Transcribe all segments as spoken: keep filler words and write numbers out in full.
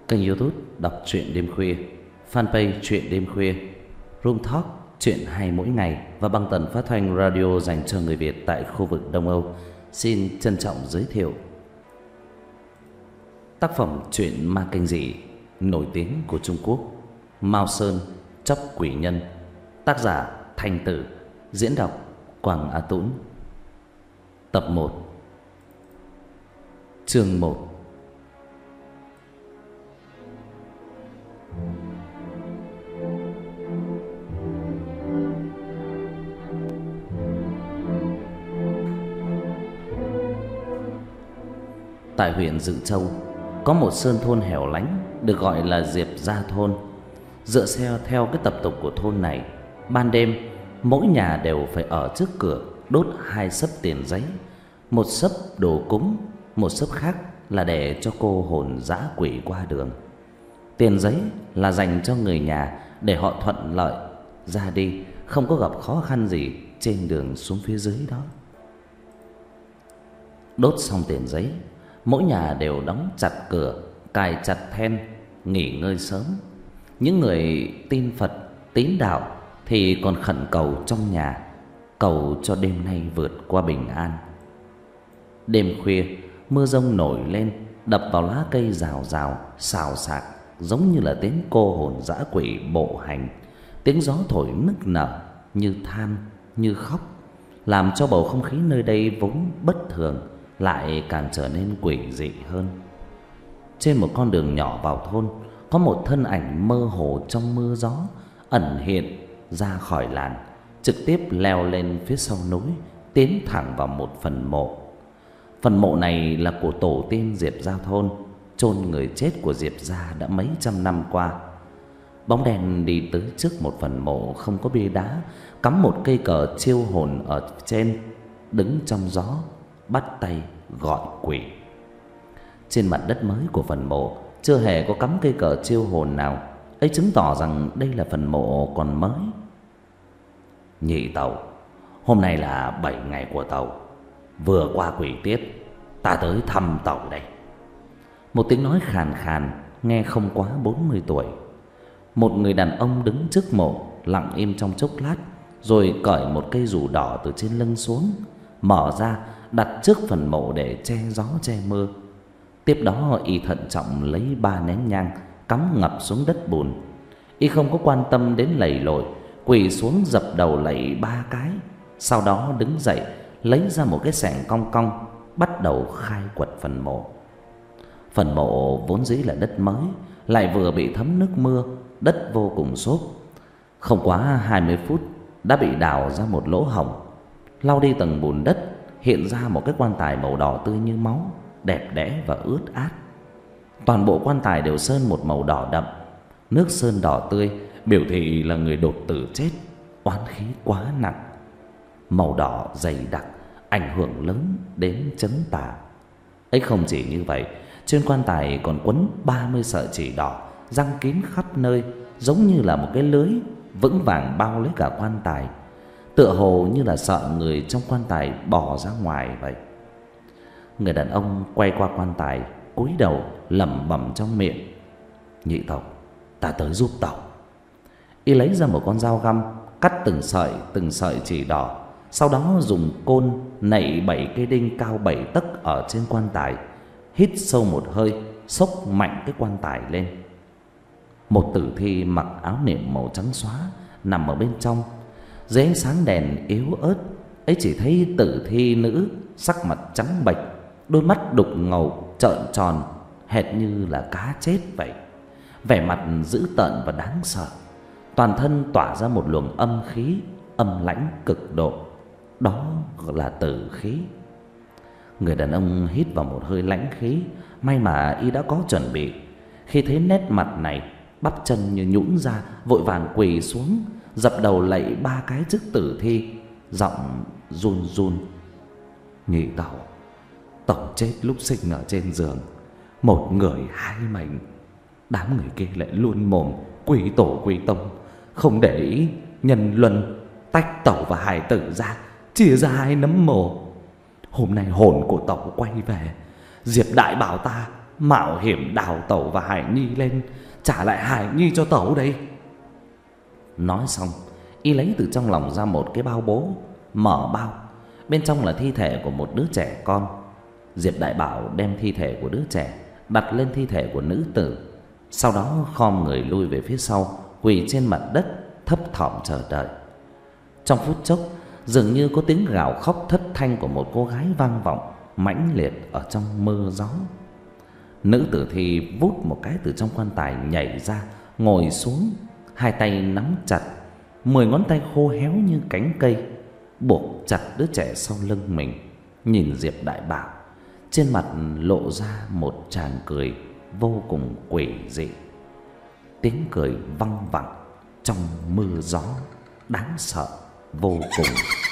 kênh YouTube đọc truyện đêm khuya, fanpage truyện đêm khuya, Room Talk truyện hay mỗi ngày và băng tần phát thanh radio dành cho người Việt tại khu vực Đông Âu. Xin trân trọng giới thiệu tác phẩm truyện ma kinh dị nổi tiếng của Trung Quốc, Mao Sơn Chóc Quỷ Nhân, tác giả Thanh Tử, diễn đọc Quảng Á Tũng. Tập một. Chương một. Tại huyện Dự Châu có một sơn thôn hẻo lánh được gọi là Diệp Gia thôn. Dựa theo theo cái tập tục của thôn này, ban đêm mỗi nhà đều phải ở trước cửa đốt hai xấp tiền giấy, một xấp đồ cúng, một xấp khác là để cho cô hồn dã quỷ qua đường. Tiền giấy là dành cho người nhà để họ thuận lợi ra đi, không có gặp khó khăn gì trên đường xuống phía dưới đó. Đốt xong tiền giấy, mỗi nhà đều đóng chặt cửa, cài chặt then, nghỉ ngơi sớm. Những người tin Phật, tín đạo thì còn khẩn cầu trong nhà, cầu cho đêm nay vượt qua bình an. Đêm khuya, mưa giông nổi lên, đập vào lá cây rào rào, xào xạc, giống như là tiếng cô hồn dã quỷ bộ hành. Tiếng gió thổi nức nở, như than, như khóc, làm cho bầu không khí nơi đây vốn bất thường lại càng trở nên quỷ dị hơn. Trên một con đường nhỏ vào thôn, có một thân ảnh mơ hồ trong mưa gió ẩn hiện ra khỏi làn, trực tiếp leo lên phía sau núi, tiến thẳng vào một phần mộ. Phần mộ này là của tổ tiên Diệp Gia thôn, chôn người chết của Diệp Gia đã mấy trăm năm qua. Bóng đen đi tới trước một phần mộ không có bia đá, cắm một cây cờ chiêu hồn ở trên, đứng trong gió bắt tay gọi quỷ. Trên mặt đất mới của phần mộ chưa hề có cắm cây cờ chiêu hồn nào, ấy chứng tỏ rằng đây là phần mộ còn mới. Nhị tẩu, hôm nay là bảy ngày của tẩu, vừa qua quỷ tiết, ta tới thăm tẩu đây. Một tiếng nói khàn khàn, nghe không quá bốn mươi tuổi. Một người đàn ông đứng trước mộ, lặng im trong chốc lát, rồi cởi một cây dù đỏ từ trên lưng xuống, mở ra đặt trước phần mộ để che gió che mưa. Tiếp đó y thận trọng lấy ba nén nhang cắm ngập xuống đất bùn. Y không có quan tâm đến lầy lội, quỳ xuống dập đầu lạy ba cái. Sau đó đứng dậy, lấy ra một cái xẻng cong cong, bắt đầu khai quật phần mộ. Phần mộ vốn dĩ là đất mới, lại vừa bị thấm nước mưa, đất vô cùng xốp. Không quá hai mươi phút đã bị đào ra một lỗ hổng. Lau đi tầng bùn đất, hiện ra một cái quan tài màu đỏ tươi như máu, đẹp đẽ và ướt át. Toàn bộ quan tài đều sơn một màu đỏ đậm. Nước sơn đỏ tươi biểu thị là người đột tử chết, oán khí quá nặng. Màu đỏ dày đặc ảnh hưởng lớn đến chấn tà. Ấy không chỉ như vậy, trên quan tài còn quấn ba mươi sợi chỉ đỏ giăng kín khắp nơi, giống như là một cái lưới vững vàng bao lấy cả quan tài, tựa hồ như là sợ người trong quan tài bỏ ra ngoài vậy. Người đàn ông quay qua quan tài, cúi đầu lẩm bẩm trong miệng: Nhị tẩu, ta tới giúp tẩu. Y lấy ra một con dao găm, cắt từng sợi từng sợi chỉ đỏ, sau đó dùng côn nạy bảy cây đinh cao bảy tấc ở trên quan tài, hít sâu một hơi, xốc mạnh cái quan tài lên. Một tử thi mặc áo niệm màu trắng xóa nằm ở bên trong. Dưới ánh sáng đèn yếu ớt ấy, chỉ thấy tử thi nữ sắc mặt trắng bệch, đôi mắt đục ngầu trợn tròn, hệt như là cá chết vậy. Vẻ mặt dữ tợn và đáng sợ, toàn thân tỏa ra một luồng âm khí âm lãnh cực độ. Đó là tử khí. Người đàn ông hít vào một hơi lãnh khí, may mà y đã có chuẩn bị. Khi thấy nét mặt này, bắp chân như nhũn ra, vội vàng quỳ xuống, dập đầu lạy ba cái trước tử thi, giọng run run: Nhị tẩu, tẩu chết lúc sinh ở trên giường, một người hai mệnh. Đám người kia lại luôn mồm quỷ tổ quỷ tông, không để ý nhân luân, tách tẩu và hài tử ra, chia ra hai nấm mồ. Hôm nay hồn của tẩu quay về, Diệp đại bảo ta mạo hiểm đào tẩu và Hải Nhi lên, trả lại Hải Nhi cho tẩu đây. Nói xong, y lấy từ trong lòng ra một cái bao bố, mở bao, bên trong là thi thể của một đứa trẻ con. Diệp Đại Bảo đem thi thể của đứa trẻ đặt lên thi thể của nữ tử, sau đó khom người lui về phía sau, quỳ trên mặt đất thấp thỏm chờ đợi. Trong phút chốc, dường như có tiếng gào khóc thất thanh của một cô gái vang vọng mãnh liệt ở trong mưa gió. Nữ tử thì vút một cái từ trong quan tài nhảy ra, ngồi xuống, hai tay nắm chặt, mười ngón tay khô héo như cánh cây, buộc chặt đứa trẻ sau lưng mình. Nhìn Diệp Đại Bảo, trên mặt lộ ra một tràng cười vô cùng quỷ dị. Tiếng cười văng vẳng trong mưa gió, đáng sợ vô cùng.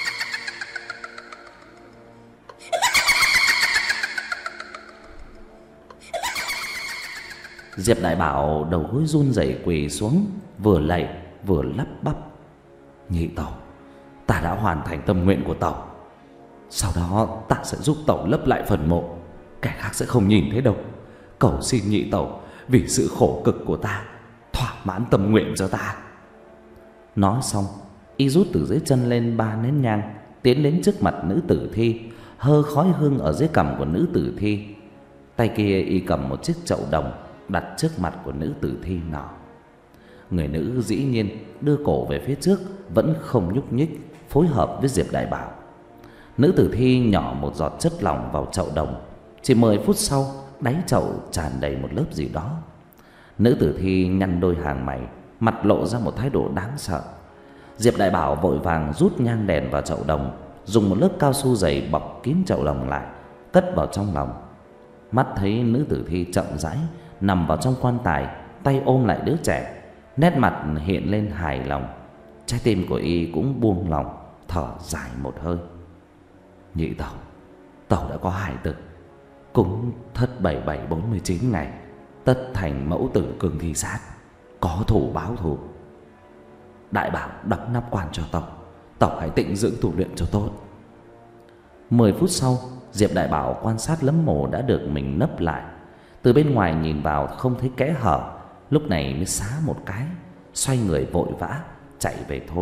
Diệp Đại Bảo đầu gối run rẩy quỳ xuống, vừa lạy vừa lắp bắp: Nhị tẩu, ta đã hoàn thành tâm nguyện của tẩu. Sau đó ta sẽ giúp tẩu lấp lại phần mộ, kẻ khác sẽ không nhìn thấy đâu. Cầu xin nhị tẩu vì sự khổ cực của ta thỏa mãn tâm nguyện cho ta. Nói xong, y rút từ dưới chân lên ba nén nhang, tiến đến trước mặt nữ tử thi, hơ khói hương ở dưới cằm của nữ tử thi. Tay kia y cầm một chiếc chậu đồng đặt trước mặt của nữ tử thi nọ. Người nữ dĩ nhiên đưa cổ về phía trước, vẫn không nhúc nhích, phối hợp với Diệp Đại Bảo. Nữ tử thi nhỏ một giọt chất lỏng vào chậu đồng. Chỉ mười phút sau, đáy chậu tràn đầy một lớp gì đó. Nữ tử thi nhăn đôi hàng mày, mặt lộ ra một thái độ đáng sợ. Diệp Đại Bảo vội vàng rút nhang đèn vào chậu đồng, dùng một lớp cao su dày bọc kín chậu đồng lại, cất vào trong lòng. Mắt thấy nữ tử thi chậm rãi nằm vào trong quan tài, tay ôm lại đứa trẻ, nét mặt hiện lên hài lòng. Trái tim của y cũng buông lòng, thở dài một hơi. Nhị tẩu, tẩu đã có hài tử, cúng thất bảy bảy bốn mươi chín ngày, tất thành mẫu tử cường thi sát, có thủ báo thù. Đại Bảo đóng nắp quan cho tẩu, tẩu hãy tịnh dưỡng tu luyện cho tốt. Mười phút sau, Diệp Đại Bảo quan sát lấm mồ đã được mình nấp lại. Từ bên ngoài nhìn vào không thấy kẽ hở, lúc này mới xá một cái, xoay người vội vã chạy về thôn.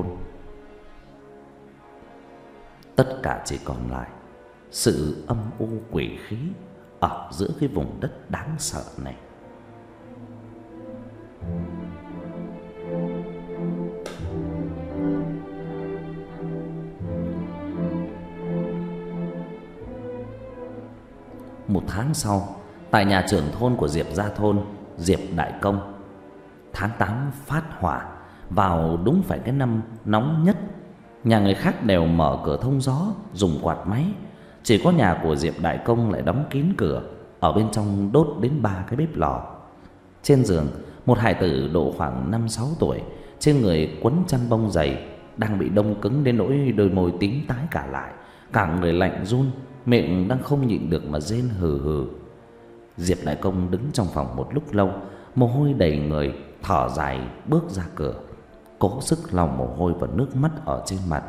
Tất cả chỉ còn lại sự âm u quỷ khí ở giữa cái vùng đất đáng sợ này. Một tháng sau, tại nhà trưởng thôn của Diệp gia thôn, Diệp Đại Công, tháng tám phát hỏa, vào đúng phải cái năm nóng nhất. Nhà người khác đều mở cửa thông gió, dùng quạt máy, chỉ có nhà của Diệp Đại Công lại đóng kín cửa, ở bên trong đốt đến ba cái bếp lò. Trên giường, một hải tử độ khoảng năm sáu tuổi, trên người quấn chăn bông dày, đang bị đông cứng đến nỗi đôi môi tím tái cả lại, cả người lạnh run, miệng đang không nhịn được mà rên hừ hừ. Diệp Đại Công đứng trong phòng một lúc lâu, mồ hôi đầy người, thở dài bước ra cửa, cố sức lau mồ hôi và nước mắt ở trên mặt.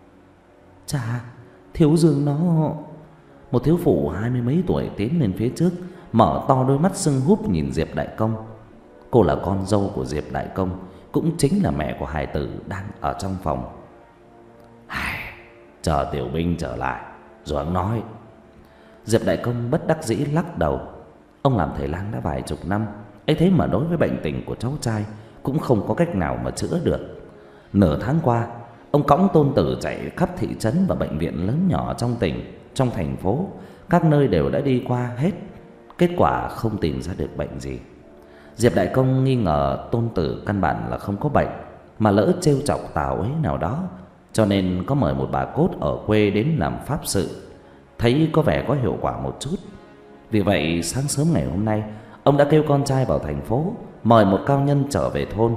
Cha, Thiếu Dương nó... Một thiếu phụ hai mươi mấy tuổi tiến lên phía trước, mở to đôi mắt sưng húp nhìn Diệp Đại Công. Cô là con dâu của Diệp Đại Công, cũng chính là mẹ của hài tử đang ở trong phòng. Hài, chờ tiểu binh trở lại rồi ông nói. Diệp Đại Công bất đắc dĩ lắc đầu. Ông làm thầy lang đã vài chục năm, ấy thế mà đối với bệnh tình của cháu trai cũng không có cách nào mà chữa được. Nửa tháng qua, ông cõng tôn tử chạy khắp thị trấn và bệnh viện lớn nhỏ trong tỉnh, trong thành phố, các nơi đều đã đi qua hết, kết quả không tìm ra được bệnh gì. Diệp Đại Công nghi ngờ tôn tử căn bản là không có bệnh, mà lỡ trêu chọc tào ấy nào đó, cho nên có mời một bà cốt ở quê đến làm pháp sự, thấy có vẻ có hiệu quả một chút. Vì vậy sáng sớm ngày hôm nay, ông đã kêu con trai vào thành phố, mời một cao nhân trở về thôn.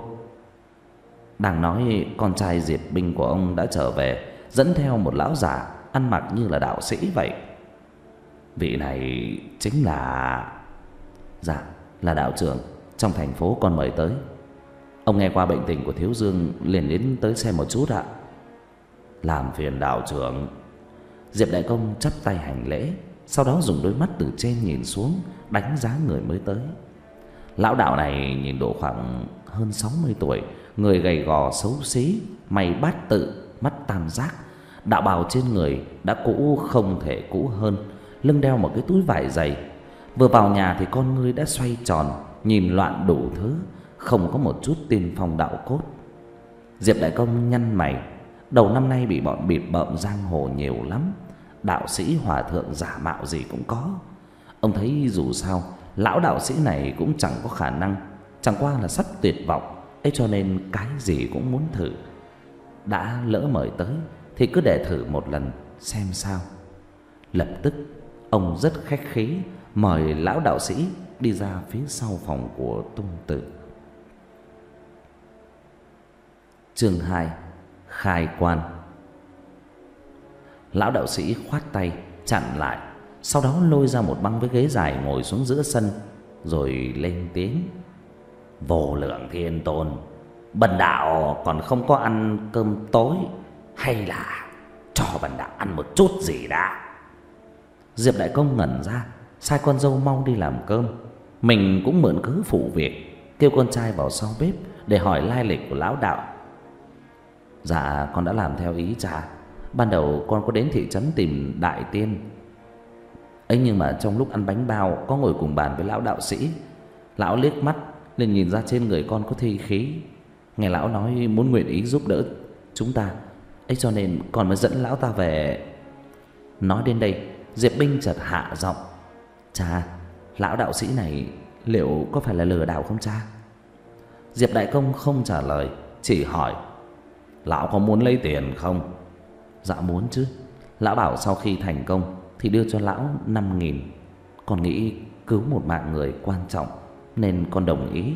Đang nói, con trai Diệp binh của ông đã trở về, dẫn theo một lão già ăn mặc như là đạo sĩ vậy. Vị này chính là... Dạ, là đạo trưởng trong thành phố con mời tới. Ông nghe qua bệnh tình của Thiếu Dương liền đến tới xem một chút ạ. Làm phiền đạo trưởng. Diệp Đại Công chắp tay hành lễ, sau đó dùng đôi mắt từ trên nhìn xuống, đánh giá người mới tới. Lão đạo này nhìn độ khoảng hơn sáu mươi tuổi, người gầy gò xấu xí, mày bát tự, mắt tam giác. Đạo bào trên người đã cũ không thể cũ hơn, lưng đeo một cái túi vải dày. Vừa vào nhà thì con ngươi đã xoay tròn, nhìn loạn đủ thứ, không có một chút tiên phong đạo cốt. Diệp Đại Công nhăn mày. Đầu năm nay bị bọn bịp bợm giang hồ nhiều lắm, đạo sĩ hòa thượng giả mạo gì cũng có. Ông thấy dù sao lão đạo sĩ này cũng chẳng có khả năng, chẳng qua là sắp tuyệt vọng ấy, cho nên cái gì cũng muốn thử. Đã lỡ mời tới thì cứ để thử một lần xem sao. Lập tức ông rất khách khí mời lão đạo sĩ đi ra phía sau phòng của Tôn Tử. Chương hai: Khai quan. Lão đạo sĩ khoát tay chặn lại, sau đó lôi ra một băng với ghế dài ngồi xuống giữa sân, rồi lên tiếng: Vô Lượng Thiên Tôn, bần đạo còn không có ăn cơm tối, hay là cho bần đạo ăn một chút gì đã? Diệp Đại Công ngẩn ra, sai con dâu mau đi làm cơm. Mình cũng mượn cớ phụ việc, kêu con trai vào sau bếp để hỏi lai lịch của lão đạo. Dạ con đã làm theo ý cha. Ban đầu con có đến thị trấn tìm đại tiên ấy, nhưng mà trong lúc ăn bánh bao có ngồi cùng bàn với lão đạo sĩ. Lão liếc mắt liền nhìn ra trên người con có thi khí, nghe lão nói muốn nguyện ý giúp đỡ chúng ta ấy, cho nên con mới dẫn lão ta về. Nói đến đây, Diệp Binh chợt hạ giọng: Cha, lão đạo sĩ này liệu có phải là lừa đảo không cha? Diệp Đại Công không trả lời, chỉ hỏi: Lão có muốn lấy tiền không? Dạ muốn chứ. Lão bảo sau khi thành công thì đưa cho lão năm nghìn. Con nghĩ cứu một mạng người quan trọng nên con đồng ý.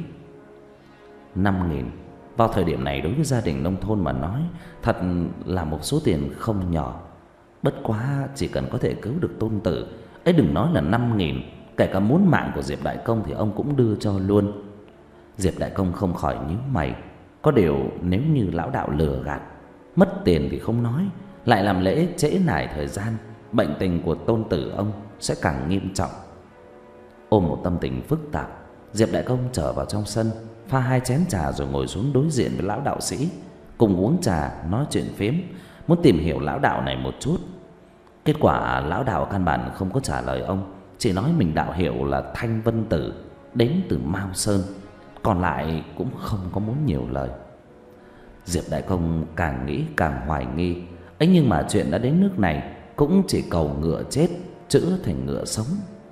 Năm nghìn vào thời điểm này đối với gia đình nông thôn mà nói thật là một số tiền không nhỏ. Bất quá chỉ cần có thể cứu được Tôn Tử ấy, đừng nói là năm nghìn, kể cả muốn mạng của Diệp Đại Công thì ông cũng đưa cho luôn. Diệp Đại Công không khỏi nhíu mày. Có điều nếu như lão đạo lừa gạt, mất tiền thì không nói, lại làm lễ trễ nải thời gian, bệnh tình của Tôn Tử ông sẽ càng nghiêm trọng. Ôm một tâm tình phức tạp, Diệp Đại Công trở vào trong sân, pha hai chén trà rồi ngồi xuống đối diện với lão đạo sĩ, cùng uống trà nói chuyện phiếm, muốn tìm hiểu lão đạo này một chút. Kết quả lão đạo căn bản không có trả lời ông, chỉ nói mình đạo hiệu là Thanh Vân Tử, đến từ Mao Sơn, còn lại cũng không có muốn nhiều lời. Diệp Đại Công càng nghĩ càng hoài nghi ấy, nhưng mà chuyện đã đến nước này cũng chỉ cầu ngựa chết chữa thành ngựa sống.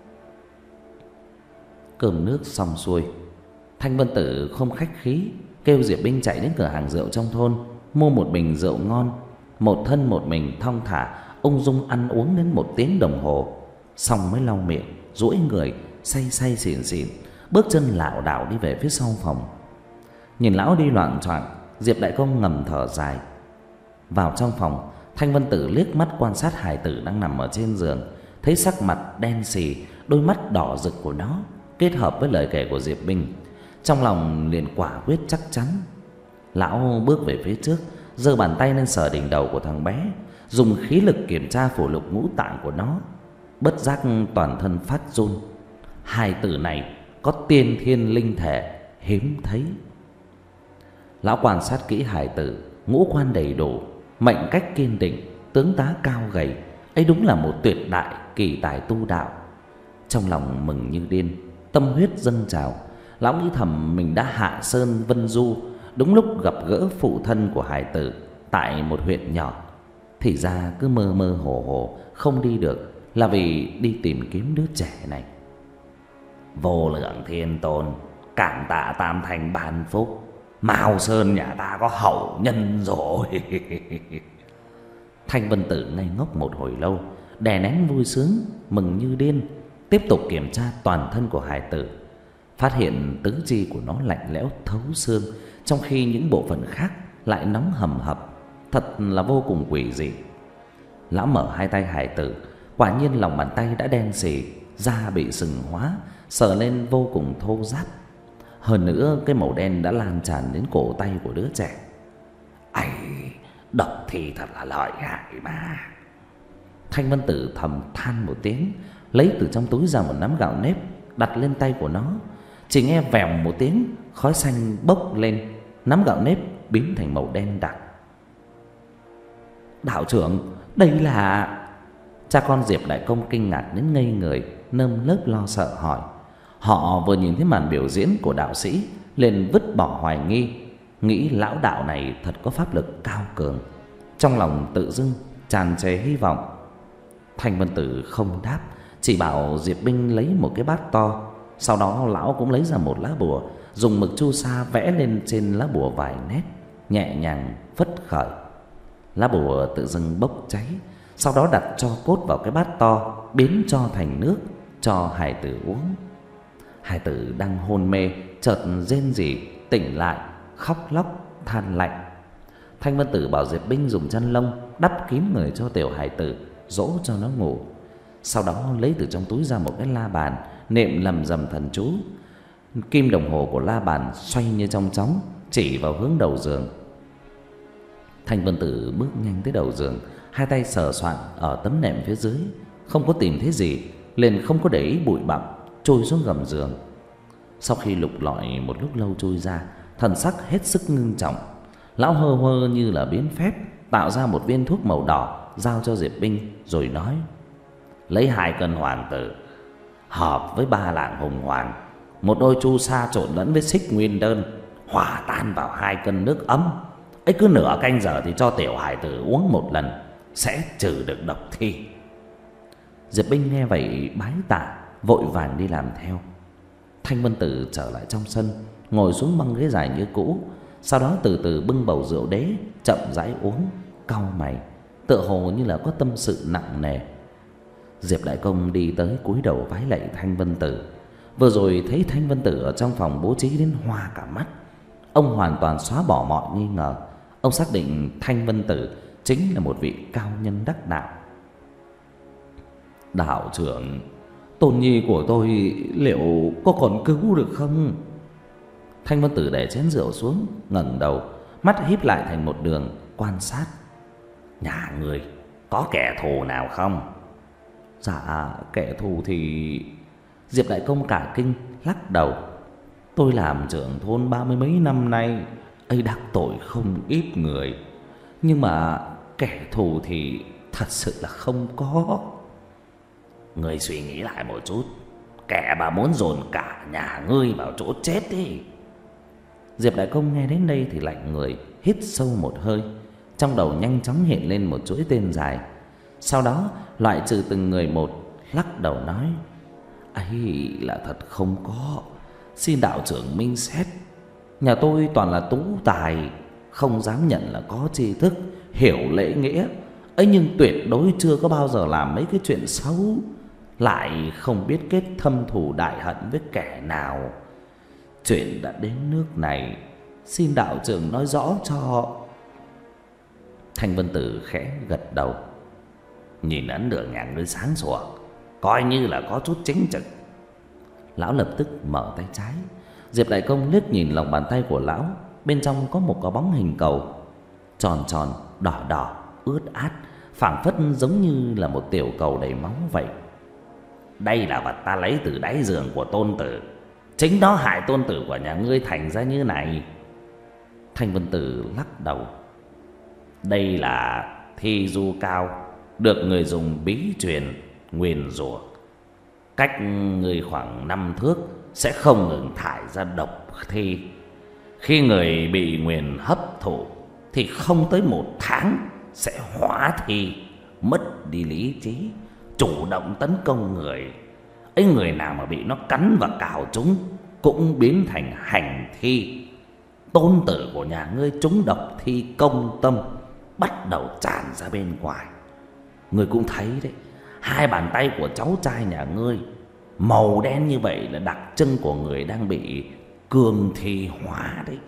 Cơm nước xong xuôi, Thanh Vân Tử không khách khí kêu Diệp Binh chạy đến cửa hàng rượu trong thôn, mua một bình rượu ngon, một thân một mình thong thả ung dung ăn uống đến một tiếng đồng hồ, xong mới lau miệng, duỗi người, say say xỉn xỉn, bước chân lảo đảo đi về phía sau phòng. Nhìn lão đi loạng choạng, Diệp Đại Công ngầm thở dài. Vào trong phòng, Thanh Vân Tử liếc mắt quan sát hài tử đang nằm ở trên giường, thấy sắc mặt đen sì, đôi mắt đỏ rực của nó kết hợp với lời kể của Diệp Binh, trong lòng liền quả quyết chắc chắn. Lão bước về phía trước, giơ bàn tay lên sờ đỉnh đầu của thằng bé, dùng khí lực kiểm tra phổ lục ngũ tạng của nó. Bất giác toàn thân phát run. Hài tử này có tiên thiên linh thể hiếm thấy. Lão quan sát kỹ hài tử, ngũ quan đầy đủ, mệnh cách kiên định, tướng tá cao gầy, ấy đúng là một tuyệt đại kỳ tài tu đạo. Trong lòng mừng như điên, tâm huyết dâng trào, lão nghĩ thầm mình đã hạ sơn vân du, đúng lúc gặp gỡ phụ thân của hài tử tại một huyện nhỏ. Thì ra cứ mơ mơ hồ hồ không đi được là vì đi tìm kiếm đứa trẻ này. Vô Lượng Thiên Tôn, cảm tạ Tam Thành ban phúc, Mao Sơn nhà ta có hậu nhân rồi. Thanh Vân Tử ngây ngốc một hồi lâu, đè nén vui sướng, mừng như điên, tiếp tục kiểm tra toàn thân của hài tử, phát hiện tứ chi của nó lạnh lẽo thấu xương, trong khi những bộ phận khác lại nóng hầm hập, thật là vô cùng quỷ dị. Lão mở hai tay hài tử, quả nhiên lòng bàn tay đã đen sì, da bị sừng hóa, sờ lên vô cùng thô ráp. Hơn nữa cái màu đen đã lan tràn đến cổ tay của đứa trẻ. Ây, độc thì thật là lợi hại mà. Thanh Vân Tử thầm than một tiếng, lấy từ trong túi ra một nắm gạo nếp, đặt lên tay của nó. Chỉ nghe vèo một tiếng, khói xanh bốc lên, nắm gạo nếp biến thành màu đen đặc. Đạo trưởng, đây là... Cha con Diệp Đại Công kinh ngạc đến ngây người, nơm nớp lo sợ hỏi. Họ vừa nhìn thấy màn biểu diễn của đạo sĩ, liền vứt bỏ hoài nghi, nghĩ lão đạo này thật có pháp lực cao cường. Trong lòng tự dưng tràn trề hy vọng. Thanh Vân Tử không đáp, chỉ bảo Diệp Binh lấy một cái bát to. Sau đó lão cũng lấy ra một lá bùa, dùng mực chu sa vẽ lên trên lá bùa vài nét, nhẹ nhàng phất khởi. Lá bùa tự dưng bốc cháy, sau đó đặt tro cốt vào cái bát to, biến cho thành nước, cho hài tử uống. Hài tử đang hôn mê chợt rên rỉ tỉnh lại, khóc lóc than lạnh. Thanh Vân Tử bảo Diệp Binh dùng chăn lông đắp kín người cho tiểu hài tử, dỗ cho nó ngủ. Sau đó lấy từ trong túi ra một cái la bàn, niệm lầm rầm thần chú. Kim đồng hồ của la bàn xoay như trong chóng, chỉ vào hướng đầu giường. Thanh Vân Tử bước nhanh tới đầu giường, hai tay sờ soạn ở tấm nệm phía dưới, không có tìm thấy gì, liền không có để ý bụi bặm, trôi xuống gầm giường. Sau khi lục lọi một lúc lâu trôi ra, thần sắc hết sức ngưng trọng. Lão hơ hơ như là biến phép, tạo ra một viên thuốc màu đỏ, giao cho Diệp Binh rồi nói: lấy hai cân hoàng tử hợp với ba lạng hùng hoàng, một đôi chu sa trộn lẫn với xích nguyên đơn, hòa tan vào hai cân nước ấm ấy, cứ nửa canh giờ thì cho tiểu hải tử uống một lần, sẽ trừ được độc thi. Diệp Binh nghe vậy bái tạ, vội vàng đi làm theo. Thanh Vân Tử trở lại trong sân, ngồi xuống băng ghế dài như cũ, sau đó từ từ bưng bầu rượu đế chậm rãi uống, cau mày, tựa hồ như là có tâm sự nặng nề. Diệp Đại Công đi tới cúi đầu vái lạy Thanh Vân Tử. Vừa rồi thấy Thanh Vân Tử ở trong phòng bố trí đến hoa cả mắt, ông hoàn toàn xóa bỏ mọi nghi ngờ. Ông xác định Thanh Vân Tử chính là một vị cao nhân đắc đạo. Đạo trưởng, tôn nhi của tôi liệu có còn cứu được không? Thanh Vân Tử để chén rượu xuống, ngẩng đầu, mắt híp lại thành một đường quan sát. Nhà người có kẻ thù nào không? Dạ, kẻ thù thì... Diệp Đại Công cả kinh lắc đầu. Tôi làm trưởng thôn ba mươi mấy năm nay, ấy đắc tội không ít người, nhưng mà kẻ thù thì thật sự là không có. Ngươi suy nghĩ lại một chút, kẻ mà muốn dồn cả nhà ngươi vào chỗ chết đi. Diệp Đại Công nghe đến đây thì lạnh người, hít sâu một hơi. Trong đầu nhanh chóng hiện lên một chuỗi tên dài. Sau đó loại trừ từng người một, lắc đầu nói: ấy là thật không có, xin đạo trưởng minh xét. Nhà tôi toàn là tú tài, không dám nhận là có tri thức, hiểu lễ nghĩa ấy, nhưng tuyệt đối chưa có bao giờ làm mấy cái chuyện xấu, lại không biết kết thâm thù đại hận với kẻ nào. Chuyện đã đến nước này, xin đạo trưởng nói rõ cho. Thanh Vân Tử khẽ gật đầu. Nhìn ấn đường nhà ngươi sáng sủa, coi như là có chút chính trực. Lão lập tức mở tay trái. Diệp Đại Công liếc nhìn lòng bàn tay của lão, bên trong có một cái bóng hình cầu, tròn tròn, đỏ đỏ, ướt át, phảng phất giống như là một tiểu cầu đầy máu vậy. Đây là vật ta lấy từ đáy giường của tôn tử, chính nó hại tôn tử của nhà ngươi thành ra như này. Thanh Vân Tử lắc đầu. Đây là thi du cao, được người dùng bí truyền nguyền rủa, cách người khoảng năm thước sẽ không ngừng thải ra độc thi. Khi người bị nguyền hấp thụ thì không tới một tháng sẽ hóa thi, mất đi lý trí, chủ động tấn công người ấy. Người nào mà bị nó cắn và cào trúng cũng biến thành hành thi. Tôn tử của nhà ngươi trúng độc thi công tâm, bắt đầu tràn ra bên ngoài. Ngươi cũng thấy đấy, hai bàn tay của cháu trai nhà ngươi màu đen như vậy là đặc trưng của người đang bị cương thi hóa đấy.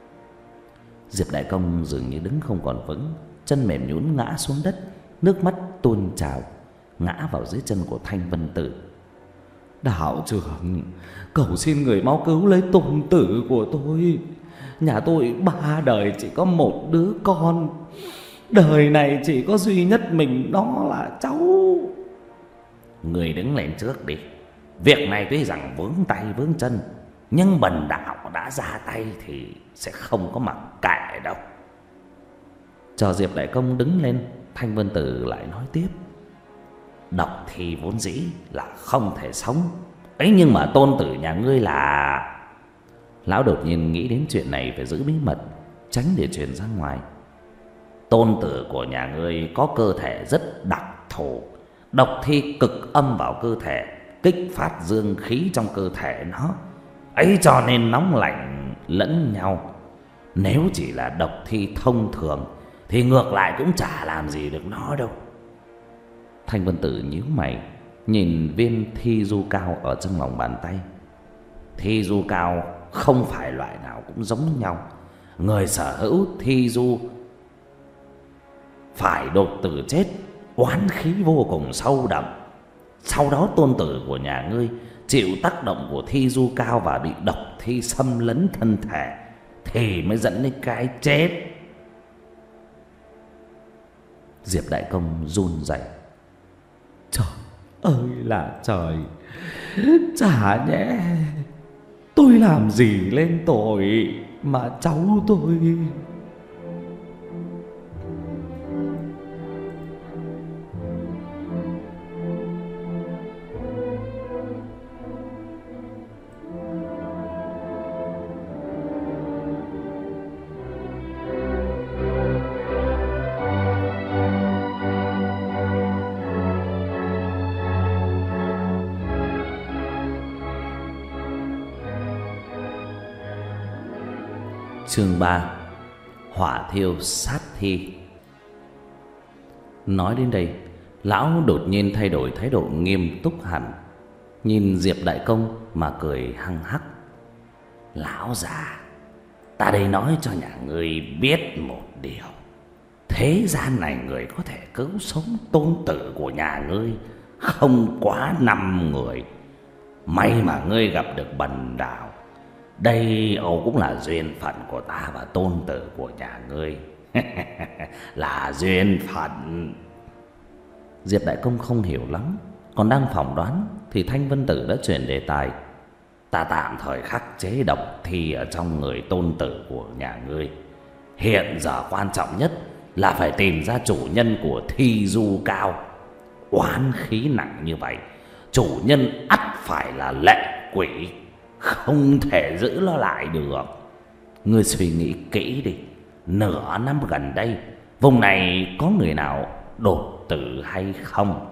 Diệp Đại Công dường như đứng không còn vững, chân mềm nhũn ngã xuống đất, nước mắt tuôn trào, ngã vào dưới chân của Thanh Vân Tử. Đạo trưởng, cầu xin người mau cứu lấy tôn tử của tôi. Nhà tôi ba đời chỉ có một đứa con, đời này chỉ có duy nhất mình đó là cháu. Người đứng lên trước đi, Việc này tuy rằng vướng tay vướng chân, nhưng bần đạo đã ra tay thì sẽ không có mặc kệ đâu. Cho Diệp Đại Công đứng lên, Thanh Vân Tử lại nói tiếp: độc thì vốn dĩ là không thể sống ấy, nhưng mà tôn tử nhà ngươi là... Lão đột nhiên nghĩ đến chuyện này phải giữ bí mật, tránh để truyền ra ngoài. Tôn tử của nhà ngươi có cơ thể rất đặc thù, độc thi cực âm vào cơ thể, kích phát dương khí trong cơ thể nó ấy, cho nên nóng lạnh lẫn nhau. Nếu chỉ là độc thi thông thường thì ngược lại cũng chả làm gì được nó đâu. Thanh Vân Tử nhíu mày, nhìn viên thi du cao ở trong lòng bàn tay. Thi du cao không phải loại nào cũng giống nhau. Người sở hữu thi du phải đột tử chết, oán khí vô cùng sâu đậm. Sau đó tôn tử của nhà ngươi chịu tác động của thi du cao và bị độc thi xâm lấn thân thể thì mới dẫn đến cái chết. Diệp Đại Công run rẩy. Trời ơi là trời, chả nhẽ tôi làm gì lên tội mà cháu tôi... Chương ba: Hỏa thiêu sát thi. Nói đến đây, lão đột nhiên thay đổi thái độ nghiêm túc hẳn, nhìn Diệp Đại Công mà cười hăng hắc. Lão già, ta đây nói cho nhà ngươi biết một điều. Thế gian này người có thể cứu sống tôn tử của nhà ngươi không quá năm người. May mà ngươi gặp được bần đạo. Đây ồ cũng là duyên phận của ta và tôn tử của nhà ngươi. Là duyên phận. Diệp Đại Công không hiểu lắm, còn đang phỏng đoán thì Thanh Vân Tử đã chuyển đề tài. Ta tạm thời khắc chế độc thi ở trong người tôn tử của nhà ngươi. Hiện giờ quan trọng nhất là phải tìm ra chủ nhân của thi du cao. Oán khí nặng như vậy, chủ nhân ắt phải là lệ quỷ, không thể giữ nó lại được. Ngươi suy nghĩ kỹ đi. Nửa năm gần đây vùng này có người nào đột tử hay không?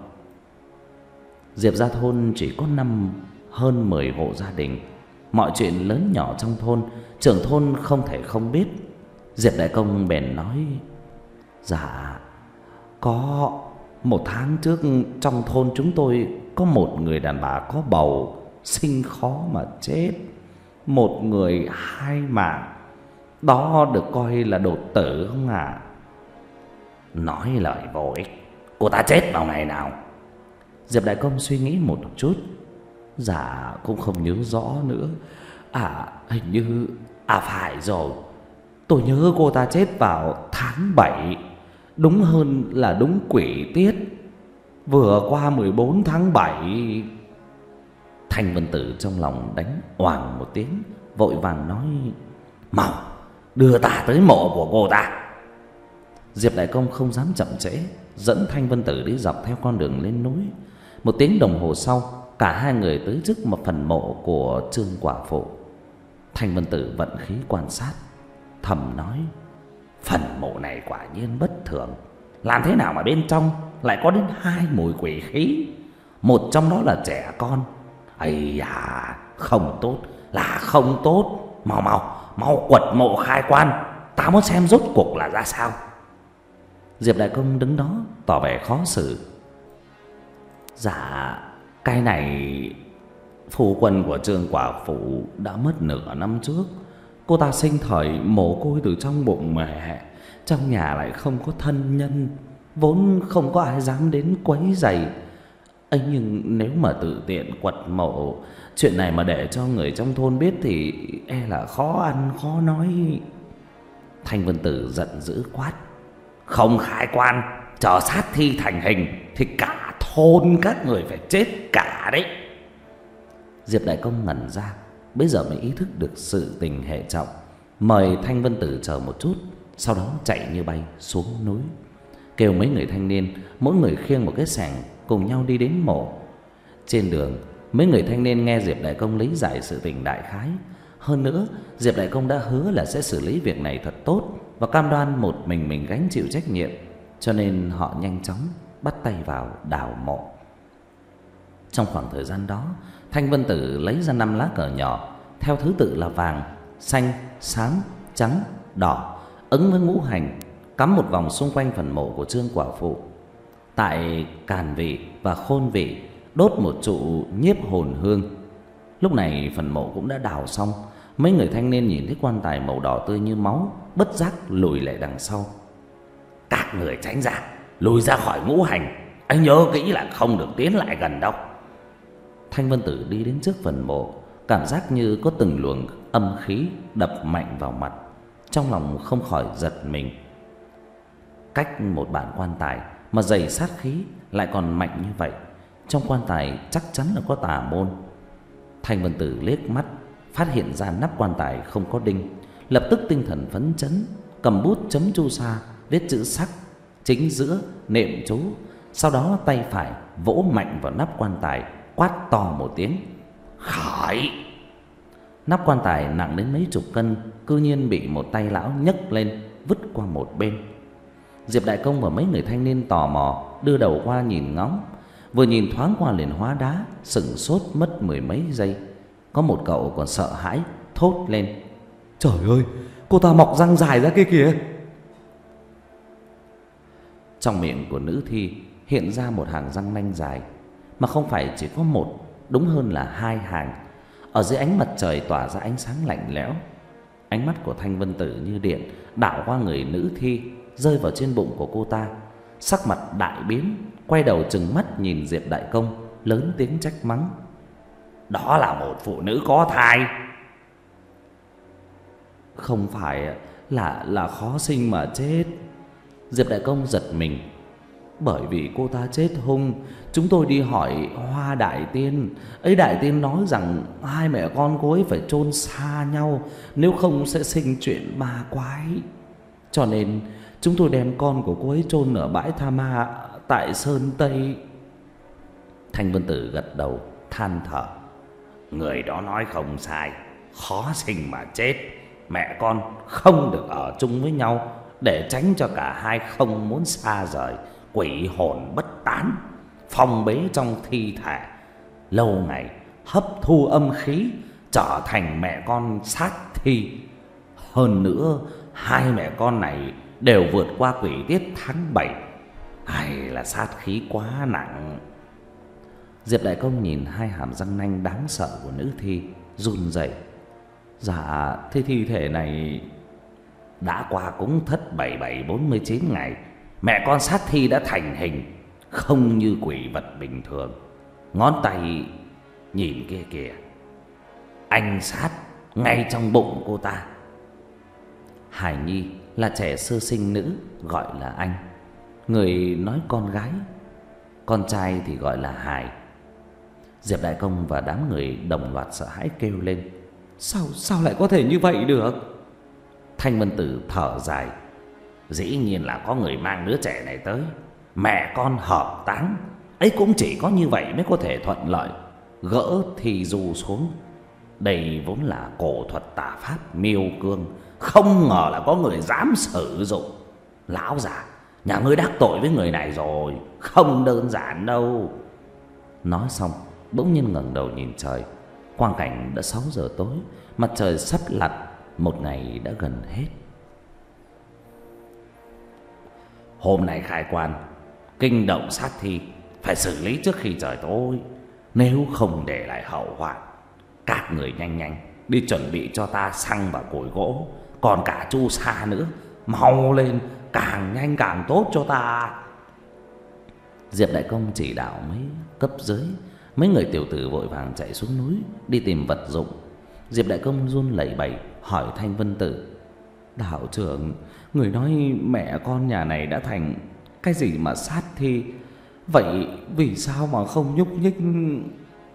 Diệp gia thôn chỉ có năm hơn mười hộ gia đình. Mọi chuyện lớn nhỏ trong thôn, trưởng thôn không thể không biết. Diệp Đại Công bèn nói: Dạ, có một tháng trước trong thôn chúng tôi có một người đàn bà có bầu, sinh khó mà chết. Một người hai mạng, đó được coi là đột tử không ạ? À? Nói lời vô ích. Cô ta chết vào ngày nào? Diệp Đại Công suy nghĩ một chút. Dạ cũng không nhớ rõ nữa. À hình như... À phải rồi, tôi nhớ cô ta chết vào tháng bảy, đúng hơn là đúng quỷ tiết, vừa qua mười bốn tháng bảy. Thanh Vân Tử trong lòng đánh oàng một tiếng, vội vàng nói: Mau đưa ta tới mộ của cô ta. Diệp Đại Công không dám chậm trễ, dẫn Thanh Vân Tử đi dọc theo con đường lên núi. Một tiếng đồng hồ sau, cả hai người tới trước một phần mộ của Trương quả phụ. Thanh Vân Tử vận khí quan sát, thầm nói: Phần mộ này quả nhiên bất thường. Làm thế nào mà bên trong lại có đến hai mùi quỷ khí? Một trong đó là trẻ con. Ây da, không tốt, là không tốt. Mau mau, mau quật mộ khai quan, ta muốn xem rốt cuộc là ra sao. Diệp Đại Công đứng đó tỏ vẻ khó xử. Dạ, cái này phu quân của Trương quả phụ đã mất nửa năm trước. Cô ta sinh thời mồ côi từ trong bụng mẹ, trong nhà lại không có thân nhân, vốn không có ai dám đến quấy rầy. ấy Nhưng nếu mà tự tiện quật mộ, chuyện này mà để cho người trong thôn biết thì e là khó ăn khó nói. Thanh Vân Tử giận dữ quát: Không khai quan, chờ sát thi thành hình thì cả thôn các người phải chết cả đấy. Diệp Đại Công ngẩn ra, bây giờ mới ý thức được sự tình hệ trọng, mời Thanh Vân Tử chờ một chút, sau đó chạy như bay xuống núi, kêu mấy người thanh niên mỗi người khiêng một cái xẻng cùng nhau đi đến mộ. Trên đường, mấy người thanh niên nghe Diệp Đại Công lý giải sự tình đại khái. Hơn nữa, Diệp Đại Công đã hứa là sẽ xử lý việc này thật tốt và cam đoan một mình mình gánh chịu trách nhiệm, cho nên họ nhanh chóng bắt tay vào đào mộ. Trong khoảng thời gian đó, Thanh Vân Tử lấy ra năm lá cờ nhỏ theo thứ tự là vàng, xanh, xám, trắng, đỏ, ứng với ngũ hành, cắm một vòng xung quanh phần mộ của Trương quả phụ. Tại càn vị và khôn vị đốt một trụ nhiếp hồn hương. Lúc này phần mộ cũng đã đào xong. Mấy người thanh niên nhìn thấy quan tài màu đỏ tươi như máu, bất giác lùi lại đằng sau. Các người tránh ra, lùi ra khỏi ngũ hành. Anh nhớ kỹ là không được tiến lại gần đâu. Thanh Vân Tử đi đến trước phần mộ, cảm giác như có từng luồng âm khí đập mạnh vào mặt, trong lòng không khỏi giật mình. Cách một bản quan tài mà dày sát khí lại còn mạnh như vậy, trong quan tài chắc chắn là có tà môn. Thanh Vân Tử liếc mắt phát hiện ra nắp quan tài không có đinh, lập tức tinh thần phấn chấn, cầm bút chấm chu sa viết chữ sắc chính giữa, niệm chú, sau đó tay phải vỗ mạnh vào nắp quan tài, quát to một tiếng: "Khởi!" Nắp quan tài nặng đến mấy chục cân, cư nhiên bị một tay lão nhấc lên vứt qua một bên. Diệp Đại Công và mấy người thanh niên tò mò đưa đầu qua nhìn ngóng, vừa nhìn thoáng qua liền hóa đá, sững sốt mất mười mấy giây. Có một cậu còn sợ hãi thốt lên: "Trời ơi, cô ta mọc răng dài ra kia kìa!" Trong miệng của nữ thi hiện ra một hàng răng nanh dài, mà không phải chỉ có một, đúng hơn là hai hàng. Ở dưới ánh mặt trời tỏa ra ánh sáng lạnh lẽo. Ánh mắt của Thanh Vân Tử như điện đảo qua người nữ thi, rơi vào trên bụng của cô ta. Sắc mặt đại biến, quay đầu trừng mắt nhìn Diệp Đại Công, lớn tiếng trách mắng: "Đó là một phụ nữ có thai." "Không phải là là khó sinh mà chết." Diệp Đại Công giật mình. "Bởi vì cô ta chết hung, chúng tôi đi hỏi Hoa Đại Tiên, ấy Đại Tiên nói rằng hai mẹ con cô ấy phải chôn xa nhau, nếu không sẽ sinh chuyện ma quái. Cho nên chúng tôi đem con của cô ấy chôn ở bãi tha ma tại Sơn Tây." Thanh Vân Tử gật đầu than thở: "Người đó nói không sai, khó sinh mà chết. Mẹ con không được ở chung với nhau, để tránh cho cả hai không muốn xa rời, quỷ hồn bất tán, phong bế trong thi thể, lâu ngày hấp thu âm khí, trở thành mẹ con sát thi. Hơn nữa, hai mẹ con này đều vượt qua quỷ tiết tháng bảy, hay là sát khí quá nặng." Diệp Đại Công nhìn hai hàm răng nanh đáng sợ của nữ thi, run rẩy: "Dạ, thế thi thể này đã qua cúng thất bảy bảy bốn mươi chín ngày, mẹ con sát thi đã thành hình, không như quỷ vật bình thường. Ngón tay nhìn kia kìa, anh sát ngay trong bụng cô ta." Hải nhi là trẻ sơ sinh nữ, gọi là anh. Người nói con gái, con trai thì gọi là Hải. Diệp Đại Công và đám người đồng loạt sợ hãi kêu lên: Sao sao lại có thể như vậy được? Thanh Vân Tử thở dài: "Dĩ nhiên là có người mang đứa trẻ này tới, mẹ con hợp táng, ấy cũng chỉ có như vậy mới có thể thuận lợi gỡ thì dù xuống. Đây vốn là cổ thuật tà pháp miêu cương, không ngờ là có người dám sử dụng. Lão già, nhà ngươi đắc tội với người này rồi, không đơn giản đâu." Nói xong bỗng nhiên ngẩng đầu nhìn trời. Quang cảnh đã sáu giờ tối, mặt trời sắp lặn, một ngày đã gần hết. "Hôm nay khai quan, kinh động sát thi, phải xử lý trước khi trời tối, nếu không để lại hậu hoạn. Các người nhanh nhanh đi chuẩn bị cho ta xăng và củi gỗ, còn cả chu sa nữa, mau lên, càng nhanh càng tốt cho ta." Diệp Đại Công chỉ đạo mấy cấp dưới, mấy người tiểu tử vội vàng chạy xuống núi đi tìm vật dụng. Diệp Đại Công run lẩy bẩy hỏi Thanh Vân Tử: "Đạo trưởng, người nói mẹ con nhà này đã thành cái gì mà sát thi, vậy vì sao mà không nhúc nhích?"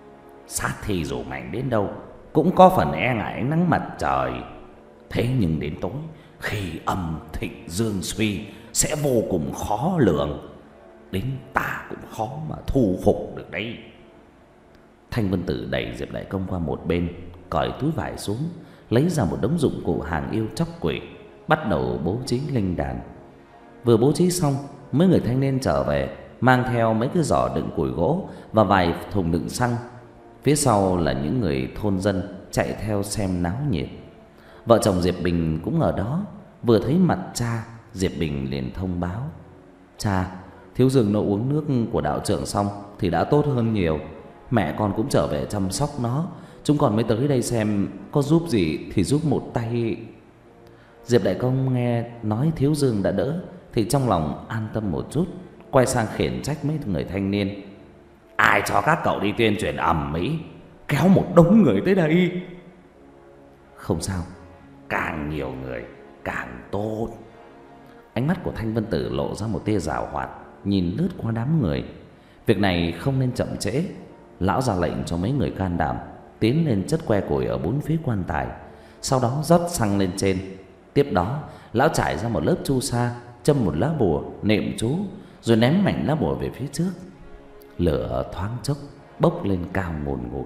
Sát thi dù mạnh đến đâu cũng có phần e ngại ánh nắng mặt trời. Thế nhưng đến tối, khi âm thịnh dương suy, sẽ vô cùng khó lường. Đến ta cũng khó mà thu phục được đấy. Thanh Vân Tử đẩy Diệp Đại Công qua một bên, cởi túi vải xuống, lấy ra một đống dụng cụ hàng yêu chóc quỷ, bắt đầu bố trí linh đàn. Vừa bố trí xong, mấy người thanh niên trở về, mang theo mấy cái giỏ đựng củi gỗ và vài thùng đựng xăng. Phía sau là những người thôn dân chạy theo xem náo nhiệt. Vợ chồng Diệp Bình cũng ở đó. Vừa thấy mặt cha, Diệp Bình liền thông báo: Cha, Thiếu Dương nó uống nước của đạo trưởng xong thì đã tốt hơn nhiều. Mẹ con cũng trở về chăm sóc nó. Chúng con mới tới đây xem có giúp gì thì giúp một tay. Diệp Đại Công nghe nói Thiếu Dương đã đỡ thì trong lòng an tâm một chút, quay sang khiển trách mấy người thanh niên: Ai cho các cậu đi tuyên truyền ầm ĩ, kéo một đống người tới đây? Không sao, càng nhiều người càng tốt. Ánh mắt của Thanh Vân Tử lộ ra một tia giảo hoạt, nhìn lướt qua đám người. Việc này không nên chậm trễ. Lão ra lệnh cho mấy người can đảm tiến lên chất que củi ở bốn phía quan tài, sau đó rót xăng lên trên. Tiếp đó lão trải ra một lớp chu sa, châm một lá bùa niệm chú, rồi ném mảnh lá bùa về phía trước. Lửa thoáng chốc bốc lên cao ngùn ngụt.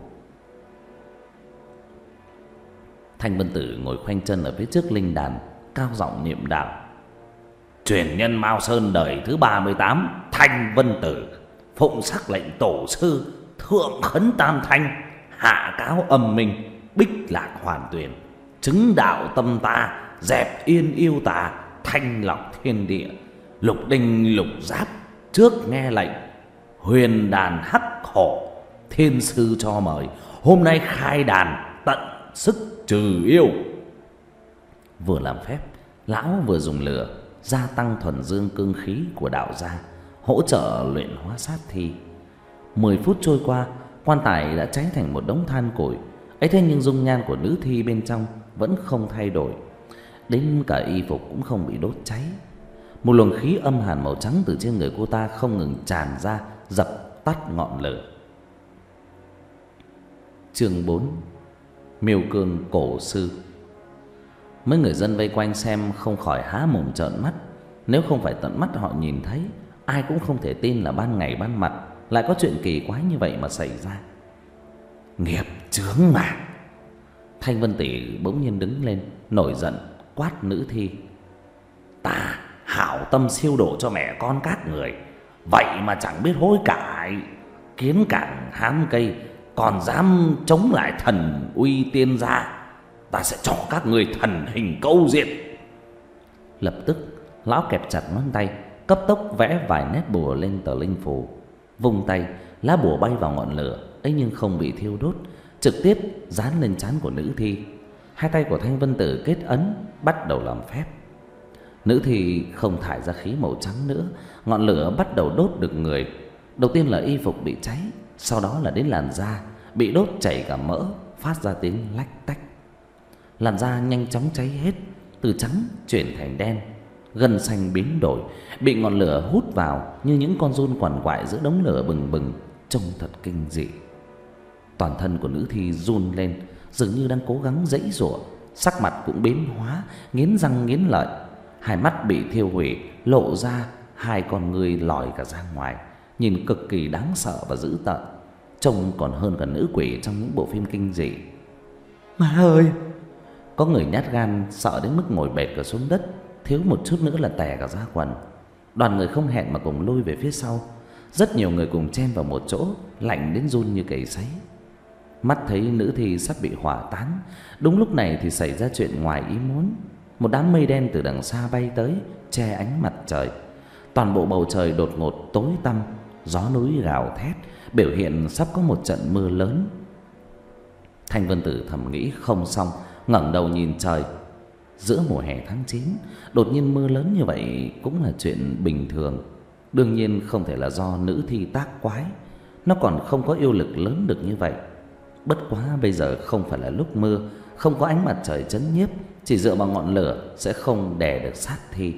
Thanh Vân Tử ngồi khoanh chân ở phía trước linh đàn, cao giọng niệm đạo: Truyền nhân Mao Sơn đời thứ ba mươi tám, Thanh Vân Tử, phụng sắc lệnh tổ sư, thượng khấn tam thanh, hạ cáo âm minh, bích lạc hoàn tuyển, chứng đạo tâm ta, dẹp yên yêu tà, thanh lọc thiên địa, lục đinh lục giáp, trước nghe lệnh, huyền đàn hắc hổ, thiên sư cho mời, hôm nay khai đàn tận sức trừ yêu. Vừa làm phép, lão vừa dùng lửa gia tăng thuần dương cương khí của đạo gia, hỗ trợ luyện hóa sát thi. Mười phút trôi qua, quan tài đã cháy thành một đống than củi. Ấy thế nhưng dung nhan của nữ thi bên trong vẫn không thay đổi, đến cả y phục cũng không bị đốt cháy. Một luồng khí âm hàn màu trắng từ trên người cô ta không ngừng tràn ra, dập tắt ngọn lửa. Chương bốn: Miêu Cương Cổ Sư. Mấy người dân vây quanh xem không khỏi há mồm trợn mắt. Nếu không phải tận mắt họ nhìn thấy, ai cũng không thể tin là ban ngày ban mặt lại có chuyện kỳ quái như vậy mà xảy ra. Nghiệp chướng mà. Thanh Vân Tỷ bỗng nhiên đứng lên, nổi giận quát nữ thi: Ta hảo tâm siêu độ cho mẹ con các người, vậy mà chẳng biết hối cải, kiến cảng hám cây, còn dám chống lại thần uy tiên gia. Ta sẽ cho các người thần hình câu diệt. Lập tức lão kẹp chặt ngón tay, cấp tốc vẽ vài nét bùa lên tờ linh phù. Vung tay, lá bùa bay vào ngọn lửa ấy nhưng không bị thiêu đốt, trực tiếp dán lên trán của nữ thi. Hai tay của Thanh Vân Tử kết ấn, bắt đầu làm phép. Nữ thi không thải ra khí màu trắng nữa, ngọn lửa bắt đầu đốt được người. Đầu tiên là y phục bị cháy, sau đó là đến làn da bị đốt chảy cả mỡ, phát ra tiếng lách tách. Làn da nhanh chóng cháy hết, từ trắng chuyển thành đen, gân xanh biến đổi, bị ngọn lửa hút vào như những con giun quằn quại giữa đống lửa bừng bừng, trông thật kinh dị. Toàn thân của nữ thi run lên, dường như đang cố gắng giãy giụa, sắc mặt cũng biến hóa, nghiến răng nghiến lợi, hai mắt bị thiêu hủy, lộ ra hai con ngươi lòi cả ra ngoài, nhìn cực kỳ đáng sợ và dữ tợn, trông còn hơn cả nữ quỷ trong những bộ phim kinh dị. Má ơi! Có người nhát gan sợ đến mức ngồi bệt cả xuống đất, thiếu một chút nữa là tè cả ra quần. Đoàn người không hẹn mà cùng lui về phía sau. Rất nhiều người cùng chen vào một chỗ, lạnh đến run như cầy sấy. Mắt thấy nữ thi sắp bị hỏa táng, đúng lúc này thì xảy ra chuyện ngoài ý muốn. Một đám mây đen từ đằng xa bay tới, che ánh mặt trời. Toàn bộ bầu trời đột ngột tối tăm, gió núi gào thét, biểu hiện sắp có một trận mưa lớn. Thanh Vân Tử thầm nghĩ không xong, ngẩng đầu nhìn trời. Giữa mùa hè tháng chín, đột nhiên mưa lớn như vậy cũng là chuyện bình thường. Đương nhiên không thể là do nữ thi tác quái, nó còn không có yêu lực lớn được như vậy. Bất quá bây giờ không phải là lúc mưa, không có ánh mặt trời chấn nhiếp, chỉ dựa vào ngọn lửa sẽ không đè được sát thi.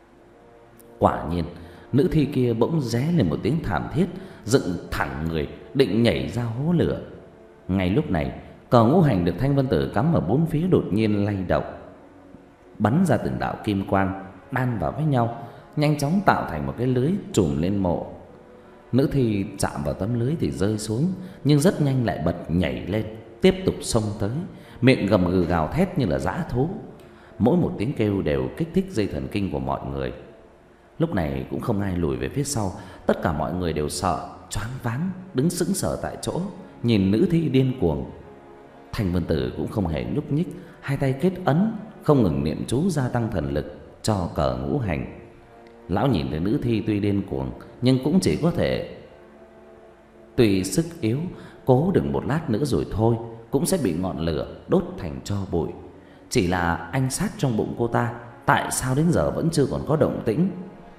Quả nhiên, nữ thi kia bỗng ré lên một tiếng thảm thiết, dựng thẳng người, định nhảy ra hố lửa. Ngay lúc này, cờ ngũ hành được Thanh Vân Tử cắm ở bốn phía đột nhiên lay động, bắn ra từng đạo kim quang đan vào với nhau, nhanh chóng tạo thành một cái lưới trùm lên mộ. Nữ thi chạm vào tấm lưới thì rơi xuống, nhưng rất nhanh lại bật nhảy lên, tiếp tục xông tới, miệng gầm gừ gào thét như là dã thú. Mỗi một tiếng kêu đều kích thích dây thần kinh của mọi người. Lúc này cũng không ai lùi về phía sau, tất cả mọi người đều sợ choáng váng, đứng sững sờ tại chỗ, nhìn nữ thi điên cuồng. Thanh Vân Tử cũng không hề nhúc nhích, hai tay kết ấn, không ngừng niệm chú gia tăng thần lực cho cờ ngũ hành. Lão nhìn thấy nữ thi tuy điên cuồng nhưng cũng chỉ có thể tùy sức yếu, cố đừng một lát nữa rồi thôi cũng sẽ bị ngọn lửa đốt thành tro bụi. Chỉ là anh sát trong bụng cô ta tại sao đến giờ vẫn chưa còn có động tĩnh.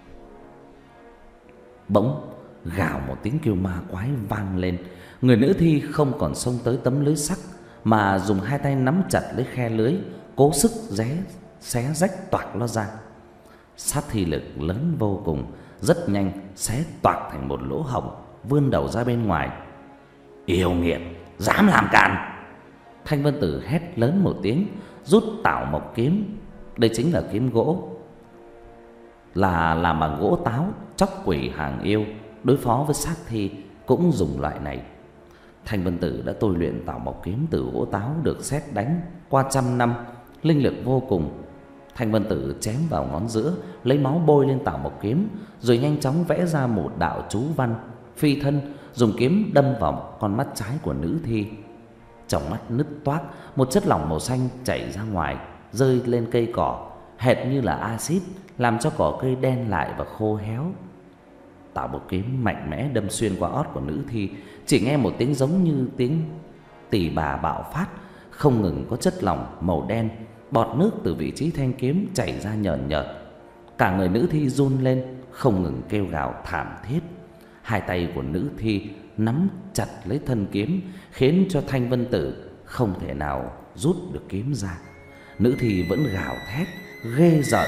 Bỗng gào một tiếng kêu ma quái vang lên. Người nữ thi không còn xông tới tấm lưới sắt, mà dùng hai tay nắm chặt lấy khe lưới, cố sức ré xé rách toạc nó ra. Sát thi lực lớn vô cùng, rất nhanh xé toạc thành một lỗ hổng, vươn đầu ra bên ngoài. Yêu nghiệt, dám làm càn! Thanh Vân Tử hét lớn một tiếng, rút Tảo Mộc kiếm. Đây chính là kiếm gỗ, là làm bằng gỗ táo chóc quỷ hàng yêu. Đối phó với sát thi cũng dùng loại này. Thanh Vân Tử đã tôi luyện Tảo Mộc kiếm từ gỗ táo được sét đánh qua trăm năm, linh lực vô cùng. Thanh Vân Tử chém vào ngón giữa, lấy máu bôi lên Tảo Mộc kiếm, rồi nhanh chóng vẽ ra một đạo chú văn phi thân, dùng kiếm đâm vào con mắt trái của nữ thi. Trong mắt nứt toác, một chất lỏng màu xanh chảy ra ngoài, rơi lên cây cỏ, hệt như là axit, làm cho cỏ cây đen lại và khô héo. Tảo Mộc kiếm mạnh mẽ đâm xuyên qua ót của nữ thi, chỉ nghe một tiếng giống như tiếng tỳ bà bạo phát, không ngừng có chất lỏng màu đen, bọt nước từ vị trí thanh kiếm chảy ra nhợn nhợt. Cả người nữ thi run lên, không ngừng kêu gào thảm thiết. Hai tay của nữ thi nắm chặt lấy thân kiếm, khiến cho Thanh Vân Tử không thể nào rút được kiếm ra. Nữ thi vẫn gào thét ghê rợn.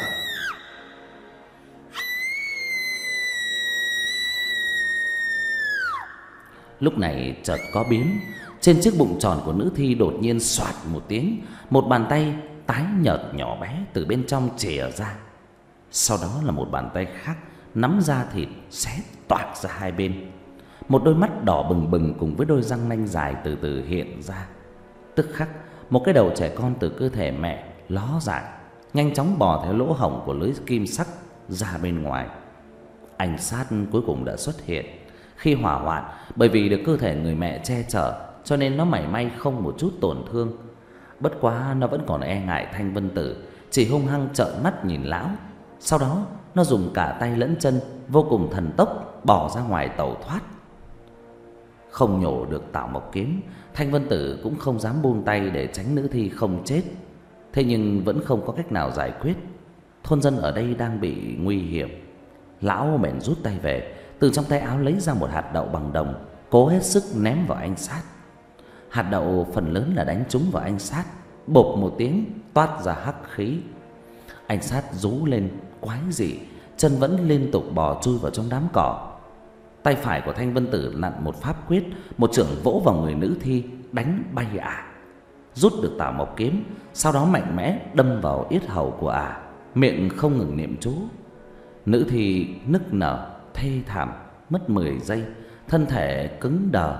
Lúc này chợt có biến, trên chiếc bụng tròn của nữ thi đột nhiên xoạt một tiếng, một bàn tay tái nhợt nhỏ bé từ bên trong chìa ra. Sau đó là một bàn tay khác nắm da thịt xé toạc ra hai bên. Một đôi mắt đỏ bừng bừng cùng với đôi răng nanh dài từ từ hiện ra. Tức khắc, một cái đầu trẻ con từ cơ thể mẹ ló dạng, nhanh chóng bò theo lỗ hổng của lưới kim sắc ra bên ngoài. Ánh sát cuối cùng đã xuất hiện. Khi hỏa hoạn, bởi vì được cơ thể người mẹ che chở, cho nên nó mảy may không một chút tổn thương. Bất quá nó vẫn còn e ngại Thanh Vân Tử, chỉ hung hăng trợn mắt nhìn lão. Sau đó nó dùng cả tay lẫn chân vô cùng thần tốc bỏ ra ngoài tẩu thoát. Không nhổ được Tảo Mộc kiếm, Thanh Vân Tử cũng không dám buông tay để tránh nữ thi không chết. Thế nhưng vẫn không có cách nào giải quyết. Thôn dân ở đây đang bị nguy hiểm. Lão bèn rút tay về, từ trong tay áo lấy ra một hạt đậu bằng đồng, cố hết sức ném vào anh sát. Hạt đậu phần lớn là đánh trúng vào anh sát, bộp một tiếng toát ra hắc khí. Anh sát rú lên quái dị, chân vẫn liên tục bò chui vào trong đám cỏ. Tay phải của Thanh Vân Tử nặn một pháp quyết, một chưởng vỗ vào người nữ thi, đánh bay ả. À. Rút được Tảo Mộc kiếm, sau đó mạnh mẽ đâm vào yết hầu của ả, à, miệng không ngừng niệm chú. Nữ thi nức nở thê thảm mất mười giây, thân thể cứng đờ.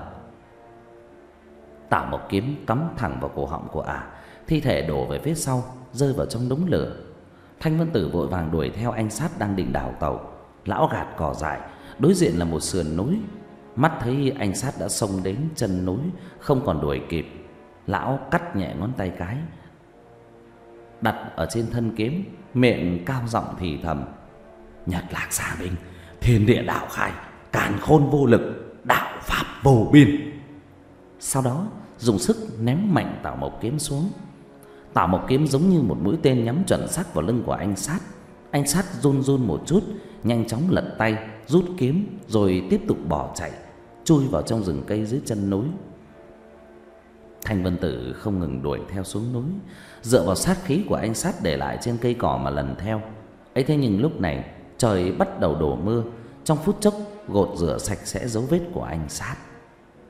Tảo Mộc kiếm cắm thẳng vào cổ họng của ả, à, thi thể đổ về phía sau, rơi vào trong đống lửa. Thanh Vân Tử vội vàng đuổi theo anh sát đang định đào tẩu. Lão gạt cỏ dại, đối diện là một sườn núi. Mắt thấy anh sát đã xông đến chân núi, không còn đuổi kịp. Lão cắt nhẹ ngón tay cái, đặt ở trên thân kiếm, miệng cao giọng thì thầm: Nhật lạc xa bình, thiên địa đạo khai, càn khôn vô lực, đạo pháp vô biên. Sau đó dùng sức ném mạnh Tảo Mộc kiếm xuống. Tảo Mộc kiếm giống như một mũi tên nhắm chuẩn xác vào lưng của anh sát. Anh sát run run một chút, nhanh chóng lật tay rút kiếm, rồi tiếp tục bỏ chạy, chui vào trong rừng cây dưới chân núi. Thanh Vân Tử không ngừng đuổi theo xuống núi, dựa vào sát khí của anh sát để lại trên cây cỏ mà lần theo. Ấy thế nhưng lúc này trời bắt đầu đổ mưa, trong phút chốc gột rửa sạch sẽ dấu vết của anh sát.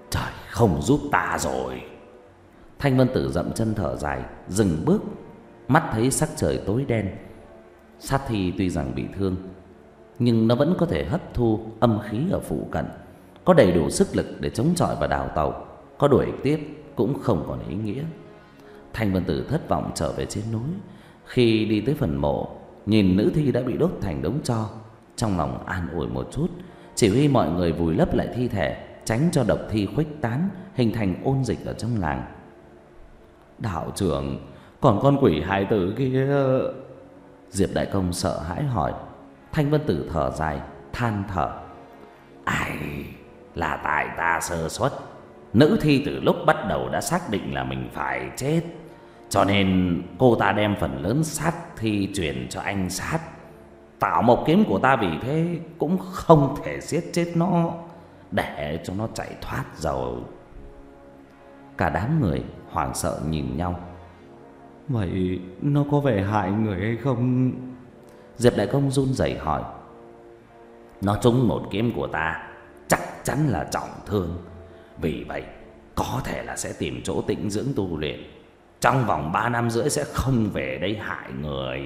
Trời không giúp ta rồi. Thanh Vân Tử dậm chân thở dài, dừng bước. Mắt thấy sắc trời tối đen. Sát thi tuy rằng bị thương, nhưng nó vẫn có thể hấp thu âm khí ở phụ cận, có đầy đủ sức lực để chống chọi và đào tẩu. Có đuổi tiếp cũng không còn ý nghĩa. Thanh Vân Tử thất vọng trở về trên núi. Khi đi tới phần mộ, nhìn nữ thi đã bị đốt thành đống tro, trong lòng an ủi một chút, chỉ huy mọi người vùi lấp lại thi thể, tránh cho độc thi khuếch tán, hình thành ôn dịch ở trong làng. Đạo trưởng, còn con quỷ hài tử kia? Diệp Đại Công sợ hãi hỏi. Thanh Vân Tử thở dài, than thở. Ai, là tại ta sơ suất. Nữ thi từ lúc bắt đầu đã xác định là mình phải chết, cho nên cô ta đem phần lớn sát thi truyền cho anh sát. Tảo mộc kiếm của ta vì thế cũng không thể giết chết nó, để cho nó chạy thoát rồi. Cả đám người hoảng sợ nhìn nhau. Vậy nó có vẻ hại người hay không? Diệp Đại Công run rẩy hỏi. Nó trúng một kiếm của ta, chắc chắn là trọng thương. Vì vậy có thể là sẽ tìm chỗ tĩnh dưỡng tu luyện. Trong vòng ba năm rưỡi sẽ không về đây hại người.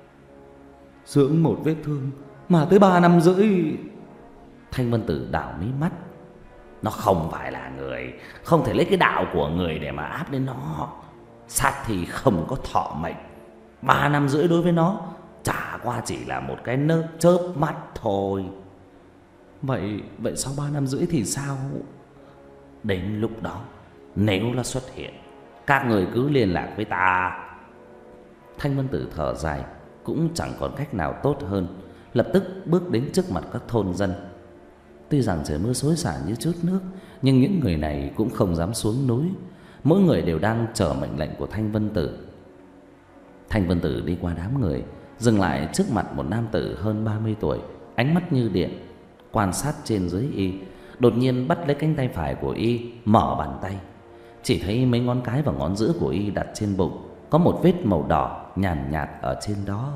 Dưỡng một vết thương mà tới ba năm rưỡi? Thanh Vân Tử đảo mí mắt. Nó không phải là người, không thể lấy cái đạo của người để mà áp lên nó. Sát thì không có thọ mệnh. Ba năm rưỡi đối với nó chả qua chỉ là một cái nớp chớp mắt thôi. Vậy vậy sau ba năm rưỡi thì sao? Đến lúc đó nếu nó xuất hiện, các người cứ liên lạc với ta. Thanh Vân Tử thở dài, cũng chẳng còn cách nào tốt hơn, lập tức bước đến trước mặt các thôn dân. Tuy rằng trời mưa xối xả như chút nước, nhưng những người này cũng không dám xuống núi. Mỗi người đều đang chờ mệnh lệnh của Thanh Vân Tử. Thanh Vân Tử đi qua đám người, dừng lại trước mặt một nam tử hơn ba mươi tuổi, ánh mắt như điện, quan sát trên dưới y. Đột nhiên bắt lấy cánh tay phải của y, mở bàn tay. Chỉ thấy mấy ngón cái và ngón giữa của y đặt trên bụng, có một vết màu đỏ nhàn nhạt, nhạt ở trên đó.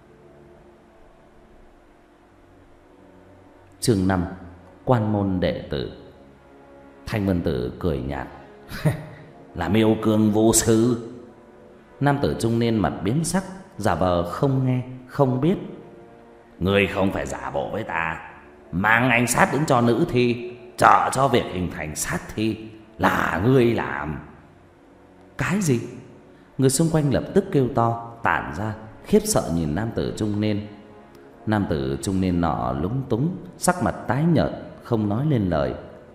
Chương năm. Quan môn đệ tử. Thanh Vân Tử cười nhạt. Là Miêu Cương vô sư. Nam tử trung niên mặt biến sắc, giả vờ không nghe không biết. Ngươi không phải giả bộ với ta, mang anh sát đến cho nữ thi, trợ cho việc hình thành sát thi là ngươi làm. Cái gì? Người xung quanh lập tức kêu to, tản ra, khiếp sợ nhìn nam tử trung niên. Nam tử trung niên nọ lúng túng, sắc mặt tái nhợt, không nói lên lời.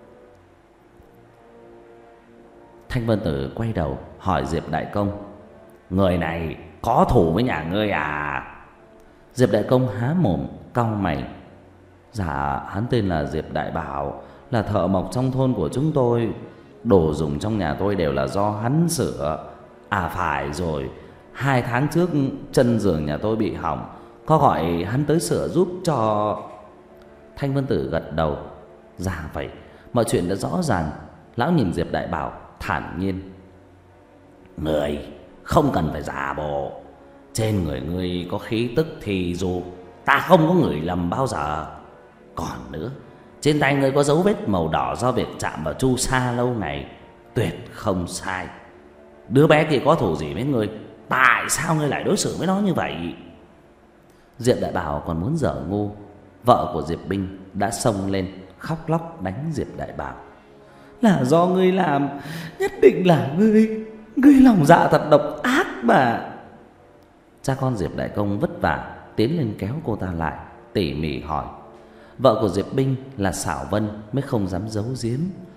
Thanh Vân Tử quay đầu hỏi Diệp Đại Công. Người này có thù với nhà ngươi à? Diệp Đại Công há mồm cau mày. Dạ, hắn tên là Diệp Đại Bảo, là thợ mộc trong thôn của chúng tôi. Đồ dùng trong nhà tôi đều là do hắn sửa. À phải rồi, hai tháng trước chân giường nhà tôi bị hỏng, có gọi hắn tới sửa giúp cho. Thanh Vân Tử gật đầu. Dạ vậy, mọi chuyện đã rõ ràng. Lão nhìn Diệp Đại Bảo thản nhiên. Người không cần phải giả bộ. Trên người ngươi có khí tức thì dù ta không có ngửi lầm bao giờ. Còn nữa, trên tay ngươi có dấu vết màu đỏ do việc chạm vào chu sa lâu ngày. Tuyệt không sai. Đứa bé kia có thù gì với ngươi? Tại sao ngươi lại đối xử với nó như vậy? Diệp Đại Bảo còn muốn dở ngu, vợ của Diệp Binh đã xông lên khóc lóc đánh Diệp Đại Bảo. Là do ngươi làm, nhất định là ngươi. Ngươi lòng dạ thật độc ác mà. Cha con Diệp Đại Công vất vả tiến lên kéo cô ta lại, tỉ mỉ hỏi. Vợ của Diệp Binh là Sảo Vân mới không dám giấu giếm.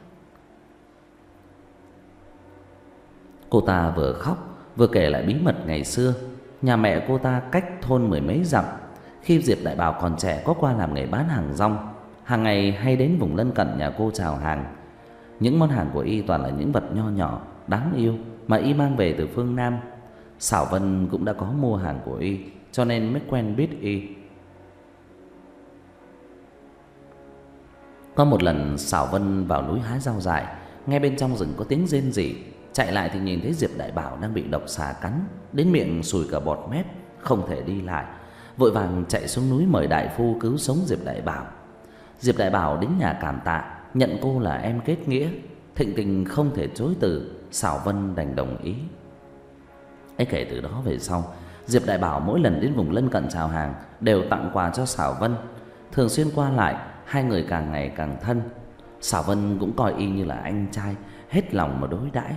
Cô ta vừa khóc vừa kể lại bí mật ngày xưa. Nhà mẹ cô ta cách thôn mười mấy dặm. Khi Diệp Đại Bảo còn trẻ có qua làm nghề bán hàng rong, hàng ngày hay đến vùng lân cận nhà cô chào hàng. Những món hàng của y toàn là những vật nho nhỏ đáng yêu mà y mang về từ phương Nam. Sảo Vân cũng đã có mua hàng của y, cho nên mới quen biết y. Có một lần Sảo Vân vào núi hái rau dại, nghe bên trong rừng có tiếng rên rỉ, chạy lại thì nhìn thấy Diệp Đại Bảo đang bị độc xà cắn, đến miệng sùi cả bọt mép, không thể đi lại. Vội vàng chạy xuống núi mời đại phu cứu sống Diệp Đại Bảo. Diệp Đại Bảo đến nhà cảm tạ, nhận cô là em kết nghĩa. Thịnh Tình không thể chối từ, Sảo Vân đành đồng ý. ấy Kể từ đó về sau, Diệp Đại Bảo mỗi lần đến vùng lân cận chào hàng đều tặng quà cho Sảo Vân. Thường xuyên qua lại, hai người càng ngày càng thân. Sảo Vân cũng coi y như là anh trai, hết lòng mà đối đãi.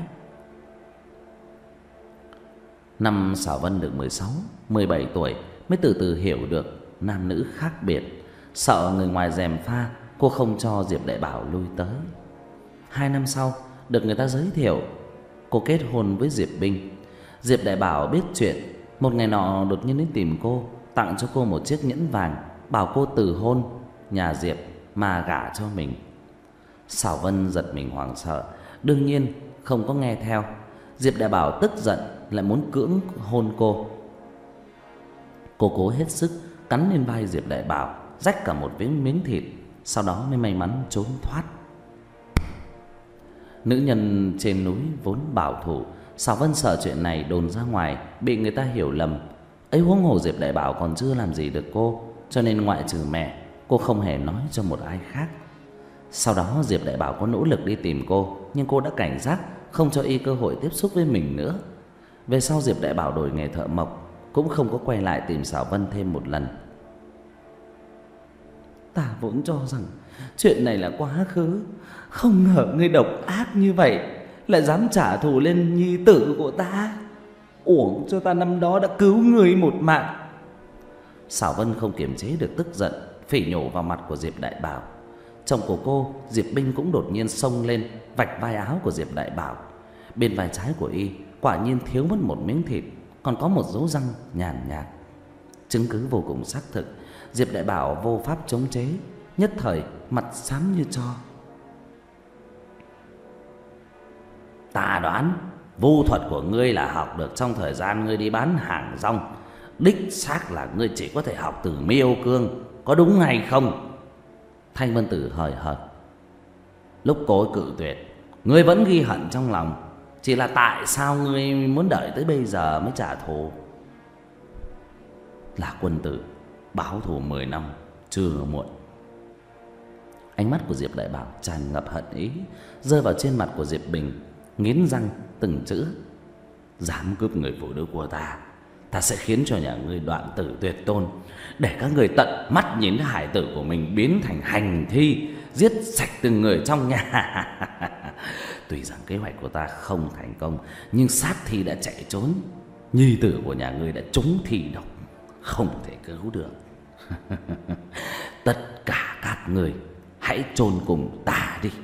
Năm Sảo Vân được mười sáu, mười bảy tuổi mới từ từ hiểu được nam nữ khác biệt. Sợ người ngoài gièm pha, cô không cho Diệp Đại Bảo lui tới. Hai năm sau, được người ta giới thiệu, cô kết hôn với Diệp Binh. Diệp Đại Bảo biết chuyện, một ngày nọ đột nhiên đến tìm cô, tặng cho cô một chiếc nhẫn vàng, bảo cô từ hôn nhà Diệp mà gả cho mình. Sảo Vân giật mình hoảng sợ, đương nhiên không có nghe theo. Diệp Đại Bảo tức giận, lại muốn cưỡng hôn cô. Cô cố hết sức cắn lên vai Diệp Đại Bảo, rách cả một miếng miếng thịt, sau đó mới may mắn trốn thoát. Nữ nhân trên núi vốn bảo thủ, Sảo Vân sợ chuyện này đồn ra ngoài bị người ta hiểu lầm. Ấy huống hồ Diệp Đại Bảo còn chưa làm gì được cô, cho nên ngoại trừ mẹ, cô không hề nói cho một ai khác. Sau đó Diệp Đại Bảo có nỗ lực đi tìm cô, nhưng cô đã cảnh giác, không cho y cơ hội tiếp xúc với mình nữa. Về sau Diệp Đại Bảo đổi nghề thợ mộc, cũng không có quay lại tìm Sảo Vân thêm một lần. Ta vốn cho rằng chuyện này là quá khứ, không ngờ ngươi độc ác như vậy, lại dám trả thù lên nhi tử của ta. Uổng cho ta năm đó đã cứu ngươi một mạng. Sảo Vân không kiềm chế được tức giận, phỉ nhổ vào mặt của Diệp Đại Bảo. Chồng của cô, Diệp Binh, cũng đột nhiên xông lên vạch vai áo của Diệp Đại Bảo. Bên vai trái của y quả nhiên thiếu mất một miếng thịt, còn có một dấu răng nhàn nhạt, chứng cứ vô cùng xác thực. Diệp Đại Bảo vô pháp chống chế, nhất thời mặt xám như tro. Ta đoán vu thuật của ngươi là học được trong thời gian ngươi đi bán hàng rong. Đích xác là ngươi chỉ có thể học từ Miêu Cương, có đúng hay không? Thanh Vân Tử hời hợt. Lúc cô ấy cự tuyệt, ngươi vẫn ghi hận trong lòng, chỉ là tại sao ngươi muốn đợi tới bây giờ mới trả thù? Là quân tử, báo thù mười năm chưa muộn. Ánh mắt của Diệp Đại Bảo tràn ngập hận ý, rơi vào trên mặt của Diệp Bình, nghiến răng từng chữ: dám cướp người phụ nữ của ta, ta sẽ khiến cho nhà ngươi đoạn tử tuyệt tôn, để các người tận mắt nhìn hải tử của mình biến thành hành thi, giết sạch từng người trong nhà. Tuy rằng kế hoạch của ta không thành công, nhưng sát thi đã chạy trốn, nhi tử của nhà ngươi đã trúng thi độc, không thể cứu được. Tất cả các người hãy chôn cùng ta đi.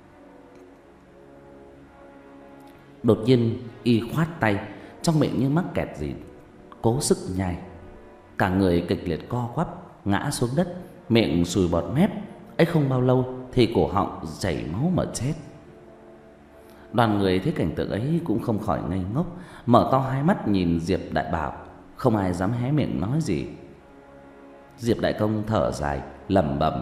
Đột nhiên y khoát tay, trong miệng như mắc kẹt gì, cố sức nhai. Cả người kịch liệt co quắp, ngã xuống đất, miệng sùi bọt mép. Ấy không bao lâu thì cổ họng chảy máu mà chết. Đoàn người thấy cảnh tượng ấy cũng không khỏi ngây ngốc, mở to hai mắt nhìn Diệp Đại Bảo, không ai dám hé miệng nói gì. Diệp Đại Công thở dài lẩm bẩm: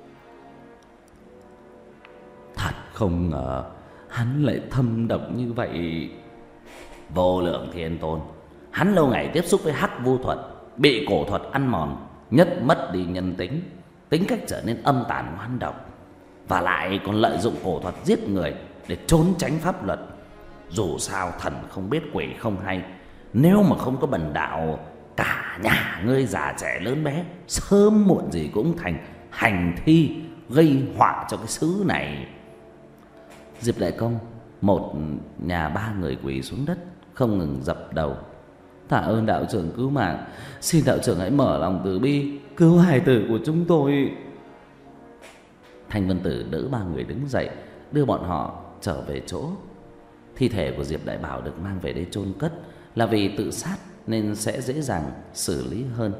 thật không ngờ hắn lại thâm độc như vậy. Vô Lượng Thiên Tôn, hắn lâu ngày tiếp xúc với hắc vu thuật, bị cổ thuật ăn mòn, nhất mất đi nhân tính, tính cách trở nên âm tàn ngoan độc, và lại còn lợi dụng cổ thuật giết người để trốn tránh pháp luật. Dù sao thần không biết quỷ không hay, nếu mà không có bần đạo, cả nhà ngươi già trẻ lớn bé sớm muộn gì cũng thành hành thi, gây họa cho cái xứ này. Diệp Đại Công, một nhà ba người quỳ xuống đất, không ngừng dập đầu: tạ ơn đạo trưởng cứu mạng, xin đạo trưởng hãy mở lòng từ bi, cứu hài tử của chúng tôi. Thanh Vân Tử đỡ ba người đứng dậy, đưa bọn họ trở về chỗ. Thi thể của Diệp Đại Bảo được mang về đây chôn cất là vì tự sát nên sẽ dễ dàng xử lý hơn.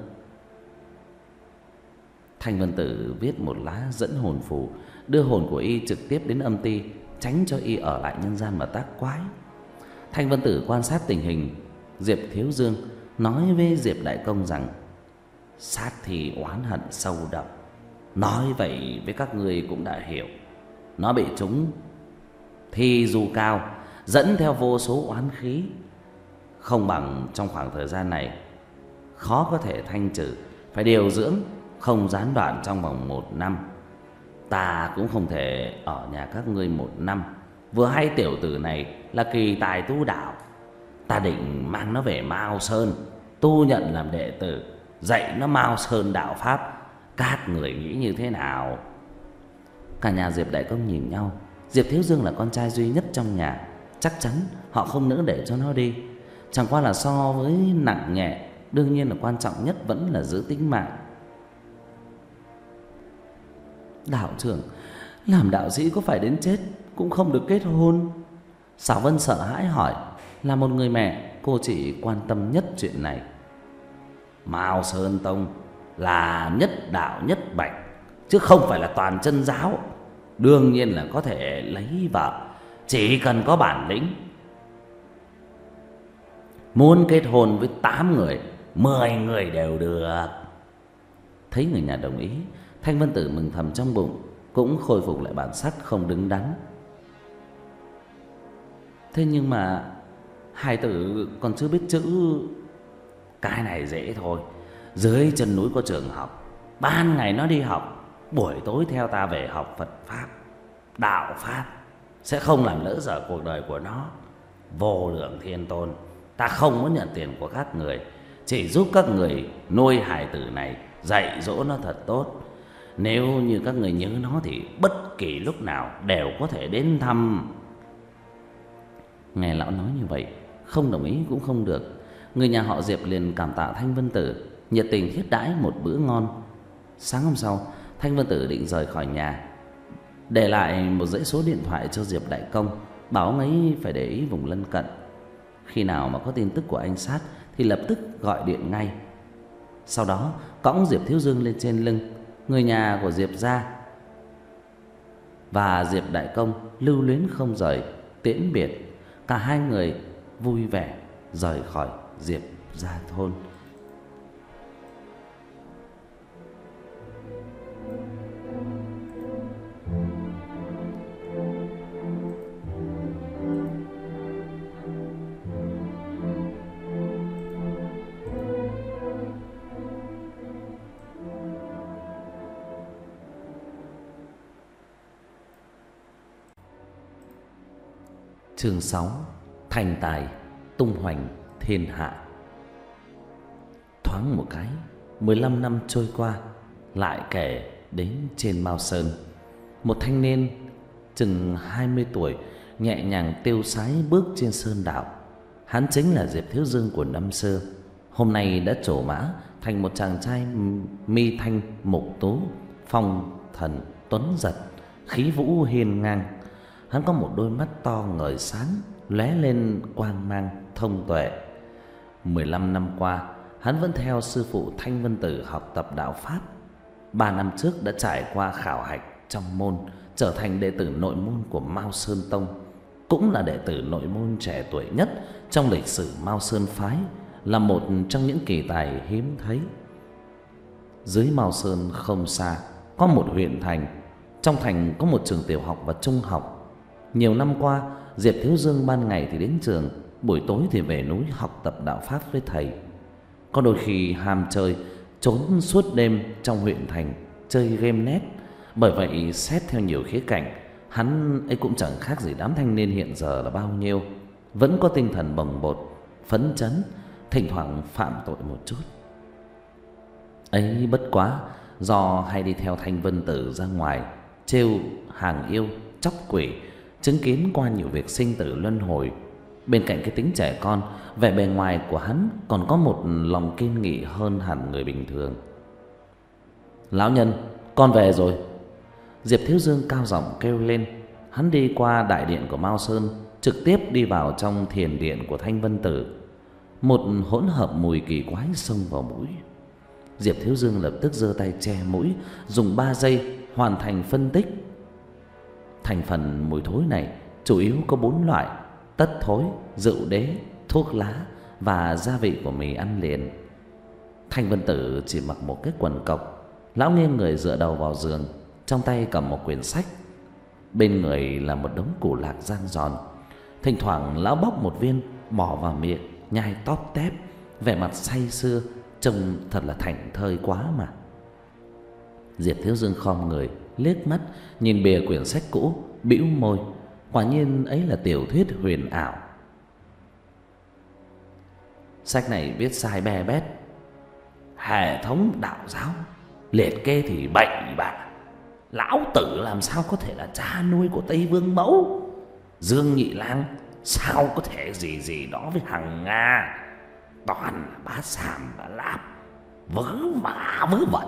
Thanh Vân Tử viết một lá dẫn hồn phù, đưa hồn của y trực tiếp đến âm ty, tránh cho y ở lại nhân gian mà tác quái. Thanh Vân Tử quan sát tình hình, Diệp Thiếu Dương nói với Diệp Đại Công rằng sát thì oán hận sâu đậm. Nói vậy với các ngươi cũng đã hiểu, nó bị trúng thi du cao, dẫn theo vô số oán khí, không bằng trong khoảng thời gian này khó có thể thanh trừ, phải điều dưỡng không gián đoạn trong vòng một năm. Ta cũng không thể ở nhà các ngươi một năm, Vừa hay tiểu tử này là kỳ tài tu đạo, ta định mang nó về Mao Sơn tu nhận làm đệ tử, dạy nó Mao Sơn đạo pháp. Các người nghĩ như thế nào? Cả nhà Diệp Đại Công nhìn nhau. Diệp Thiếu Dương là con trai duy nhất trong nhà, chắc chắn họ không nỡ để cho nó đi. Chẳng qua là so với nặng nhẹ, đương nhiên là quan trọng nhất vẫn là giữ tính mạng. Đạo trưởng, làm đạo sĩ có phải đến chết cũng không được kết hôn? Sảo Vân sợ hãi hỏi. Là một người mẹ, cô chỉ quan tâm nhất chuyện này. Mao Sơn Tông là nhất đạo nhất bạch, chứ không phải là toàn chân giáo. Đương nhiên là có thể lấy vợ, chỉ cần có bản lĩnh. Muốn kết hôn với tám người, mười người đều được. Thấy người nhà đồng ý, Thanh Vân Tử mừng thầm trong bụng, cũng khôi phục lại bản sắc không đứng đắn. Thế nhưng mà hai tử còn chưa biết chữ. Cái này dễ thôi. Dưới chân núi có trường học, ban ngày nó đi học, buổi tối theo ta về học Phật Pháp, đạo Pháp, sẽ không làm lỡ dở cuộc đời của nó. Vô lượng thiên tôn, ta không muốn nhận tiền của các người, chỉ giúp các người nuôi hài tử này, dạy dỗ nó thật tốt. Nếu như các người nhớ nó thì bất kỳ lúc nào đều có thể đến thăm. Nghe lão nói như vậy, không đồng ý cũng không được. Người nhà họ Diệp liền cảm tạ Thanh Vân Tử, nhiệt tình thiết đãi một bữa ngon. Sáng hôm sau, Thanh Vân Tử định rời khỏi nhà, để lại một dãy số điện thoại cho Diệp Đại Công, bảo ông ấy phải để ý vùng lân cận. Khi nào mà có tin tức của anh Sát thì lập tức gọi điện ngay. Sau đó cõng Diệp Thiếu Dương lên trên lưng. Người nhà của Diệp gia và Diệp Đại Công lưu luyến không rời, tiễn biệt. Cả hai người vui vẻ rời khỏi Diệp gia thôn. Chương sáu. Thành tài tung hoành thiên hạ. Thoáng một cái, mười lăm năm trôi qua, lại kể đến trên Mao Sơn, một thanh niên chừng hai mươi tuổi nhẹ nhàng tiêu sái bước trên sơn đạo. Hắn chính là Diệp Thiếu Dương của năm xưa. Hôm nay đã trổ mã thành một chàng trai mi thanh mục tú, phong thần tuấn giật, khí vũ hiên ngang. Hắn có một đôi mắt to ngời sáng, lóe lên quang mang thông tuệ. Mười lăm năm qua, hắn vẫn theo sư phụ Thanh Vân Tử học tập đạo pháp. Ba năm trước đã trải qua khảo hạch trong môn, trở thành đệ tử nội môn của Mao Sơn Tông, cũng là đệ tử nội môn trẻ tuổi nhất trong lịch sử Mao Sơn phái, là một trong những kỳ tài hiếm thấy. Dưới Mao Sơn không xa có một huyện thành, trong thành có một trường tiểu học và trung học. Nhiều năm qua, Diệp Thiếu Dương ban ngày thì đến trường, buổi tối thì về núi học tập đạo pháp với thầy. Có đôi khi ham chơi, trốn suốt đêm trong huyện thành chơi game net. Bởi vậy xét theo nhiều khía cạnh, hắn ấy cũng chẳng khác gì đám thanh niên hiện giờ là bao nhiêu. Vẫn có tinh thần bồng bột, phấn chấn, thỉnh thoảng phạm tội một chút. Ấy bất quá, do hay đi theo Thanh Vân Tử ra ngoài trêu hàng yêu, chóc quỷ, chứng kiến qua nhiều việc sinh tử luân hồi. Bên cạnh cái tính trẻ con, vẻ bề ngoài của hắn còn có một lòng kiên nghị hơn hẳn người bình thường. Lão nhân, con về rồi. Diệp Thiếu Dương cao giọng kêu lên. Hắn đi qua đại điện của Mao Sơn, trực tiếp đi vào trong thiền điện của Thanh Vân Tử. Một hỗn hợp mùi kỳ quái xông vào mũi. Diệp Thiếu Dương lập tức giơ tay che mũi, dùng ba giây hoàn thành phân tích. Thành phần mùi thối này chủ yếu có bốn loại: tất thối, rượu đế, thuốc lá và gia vị của mì ăn liền. Thanh Vân Tử chỉ mặc một cái quần cộc. Lão nghiêng người dựa đầu vào giường, trong tay cầm một quyển sách. Bên người là một đống củ lạc rang giòn. Thỉnh thoảng lão bóc một viên bỏ vào miệng, nhai tóp tép, vẻ mặt say sưa, trông thật là thảnh thơi quá mà. Diệp Thiếu Dương khom người, liếc mắt nhìn bìa quyển sách cũ, bĩu môi. Quả nhiên ấy là tiểu thuyết huyền ảo. Sách này viết sai be bét. Hệ thống đạo giáo liệt kê thì bậy bạ. Lão Tử làm sao có thể là cha nuôi của Tây Vương Mẫu? Dương Nhị Lang sao có thể gì gì đó với Hằng Nga? Toàn là bá sàm bá láp, vớ vả vớ vẩn.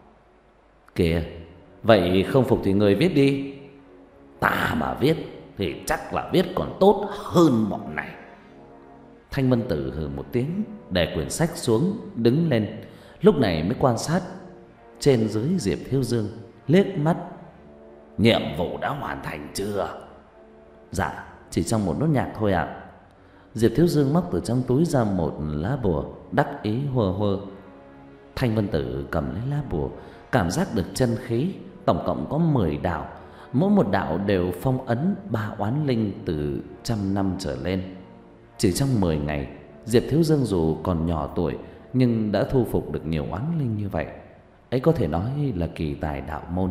Kìa, vậy không phục thì người viết đi. Ta mà viết thì chắc là viết còn tốt hơn bọn này. Thanh Vân Tử hừ một tiếng, để quyển sách xuống, đứng lên. Lúc này mới quan sát trên dưới Diệp Thiếu Dương, liếc mắt. Nhiệm vụ đã hoàn thành chưa? Dạ, chỉ trong một nốt nhạc thôi ạ. Diệp Thiếu Dương móc từ trong túi ra một lá bùa, đắc ý hùa hùa. Thanh Vân Tử cầm lấy lá bùa, cảm giác được chân khí. Tổng cộng có mười đạo, mỗi một đạo đều phong ấn ba oán linh từ trăm năm trở lên. Chỉ trong mười ngày, Diệp Thiếu Dương dù còn nhỏ tuổi nhưng đã thu phục được nhiều oán linh như vậy. Ấy có thể nói là kỳ tài đạo môn.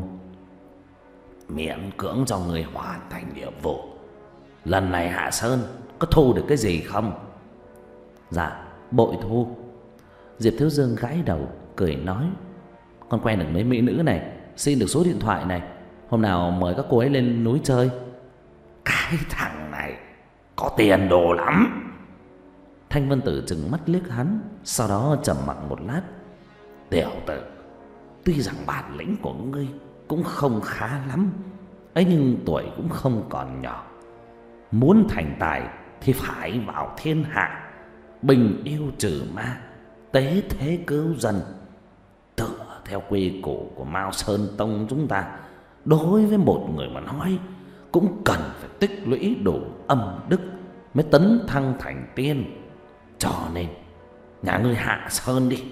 Miễn cưỡng cho người hoàn thành nhiệm vụ. Lần này Hạ Sơn có thu được cái gì không? Dạ, bội thu. Diệp Thiếu Dương gãi đầu, cười nói: Con quen được mấy mỹ nữ này, xin được số điện thoại này, hôm nào mời các cô ấy lên núi chơi. Cái thằng này có tiền đồ lắm. Thanh Vân Tử trừng mắt liếc hắn, sau đó trầm mặc một lát. Tiểu tử, tuy rằng bản lĩnh của ngươi cũng không khá lắm ấy, nhưng tuổi cũng không còn nhỏ. Muốn thành tài thì phải vào thiên hạ, bình yêu trừ ma, tế thế cứu dân. Tựa theo quy củ của Mao Sơn Tông chúng ta, đối với một người mà nói cũng cần phải tích lũy đủ âm đức mới tấn thăng thành tiên. Cho nên nhà ngươi hạ sơn đi.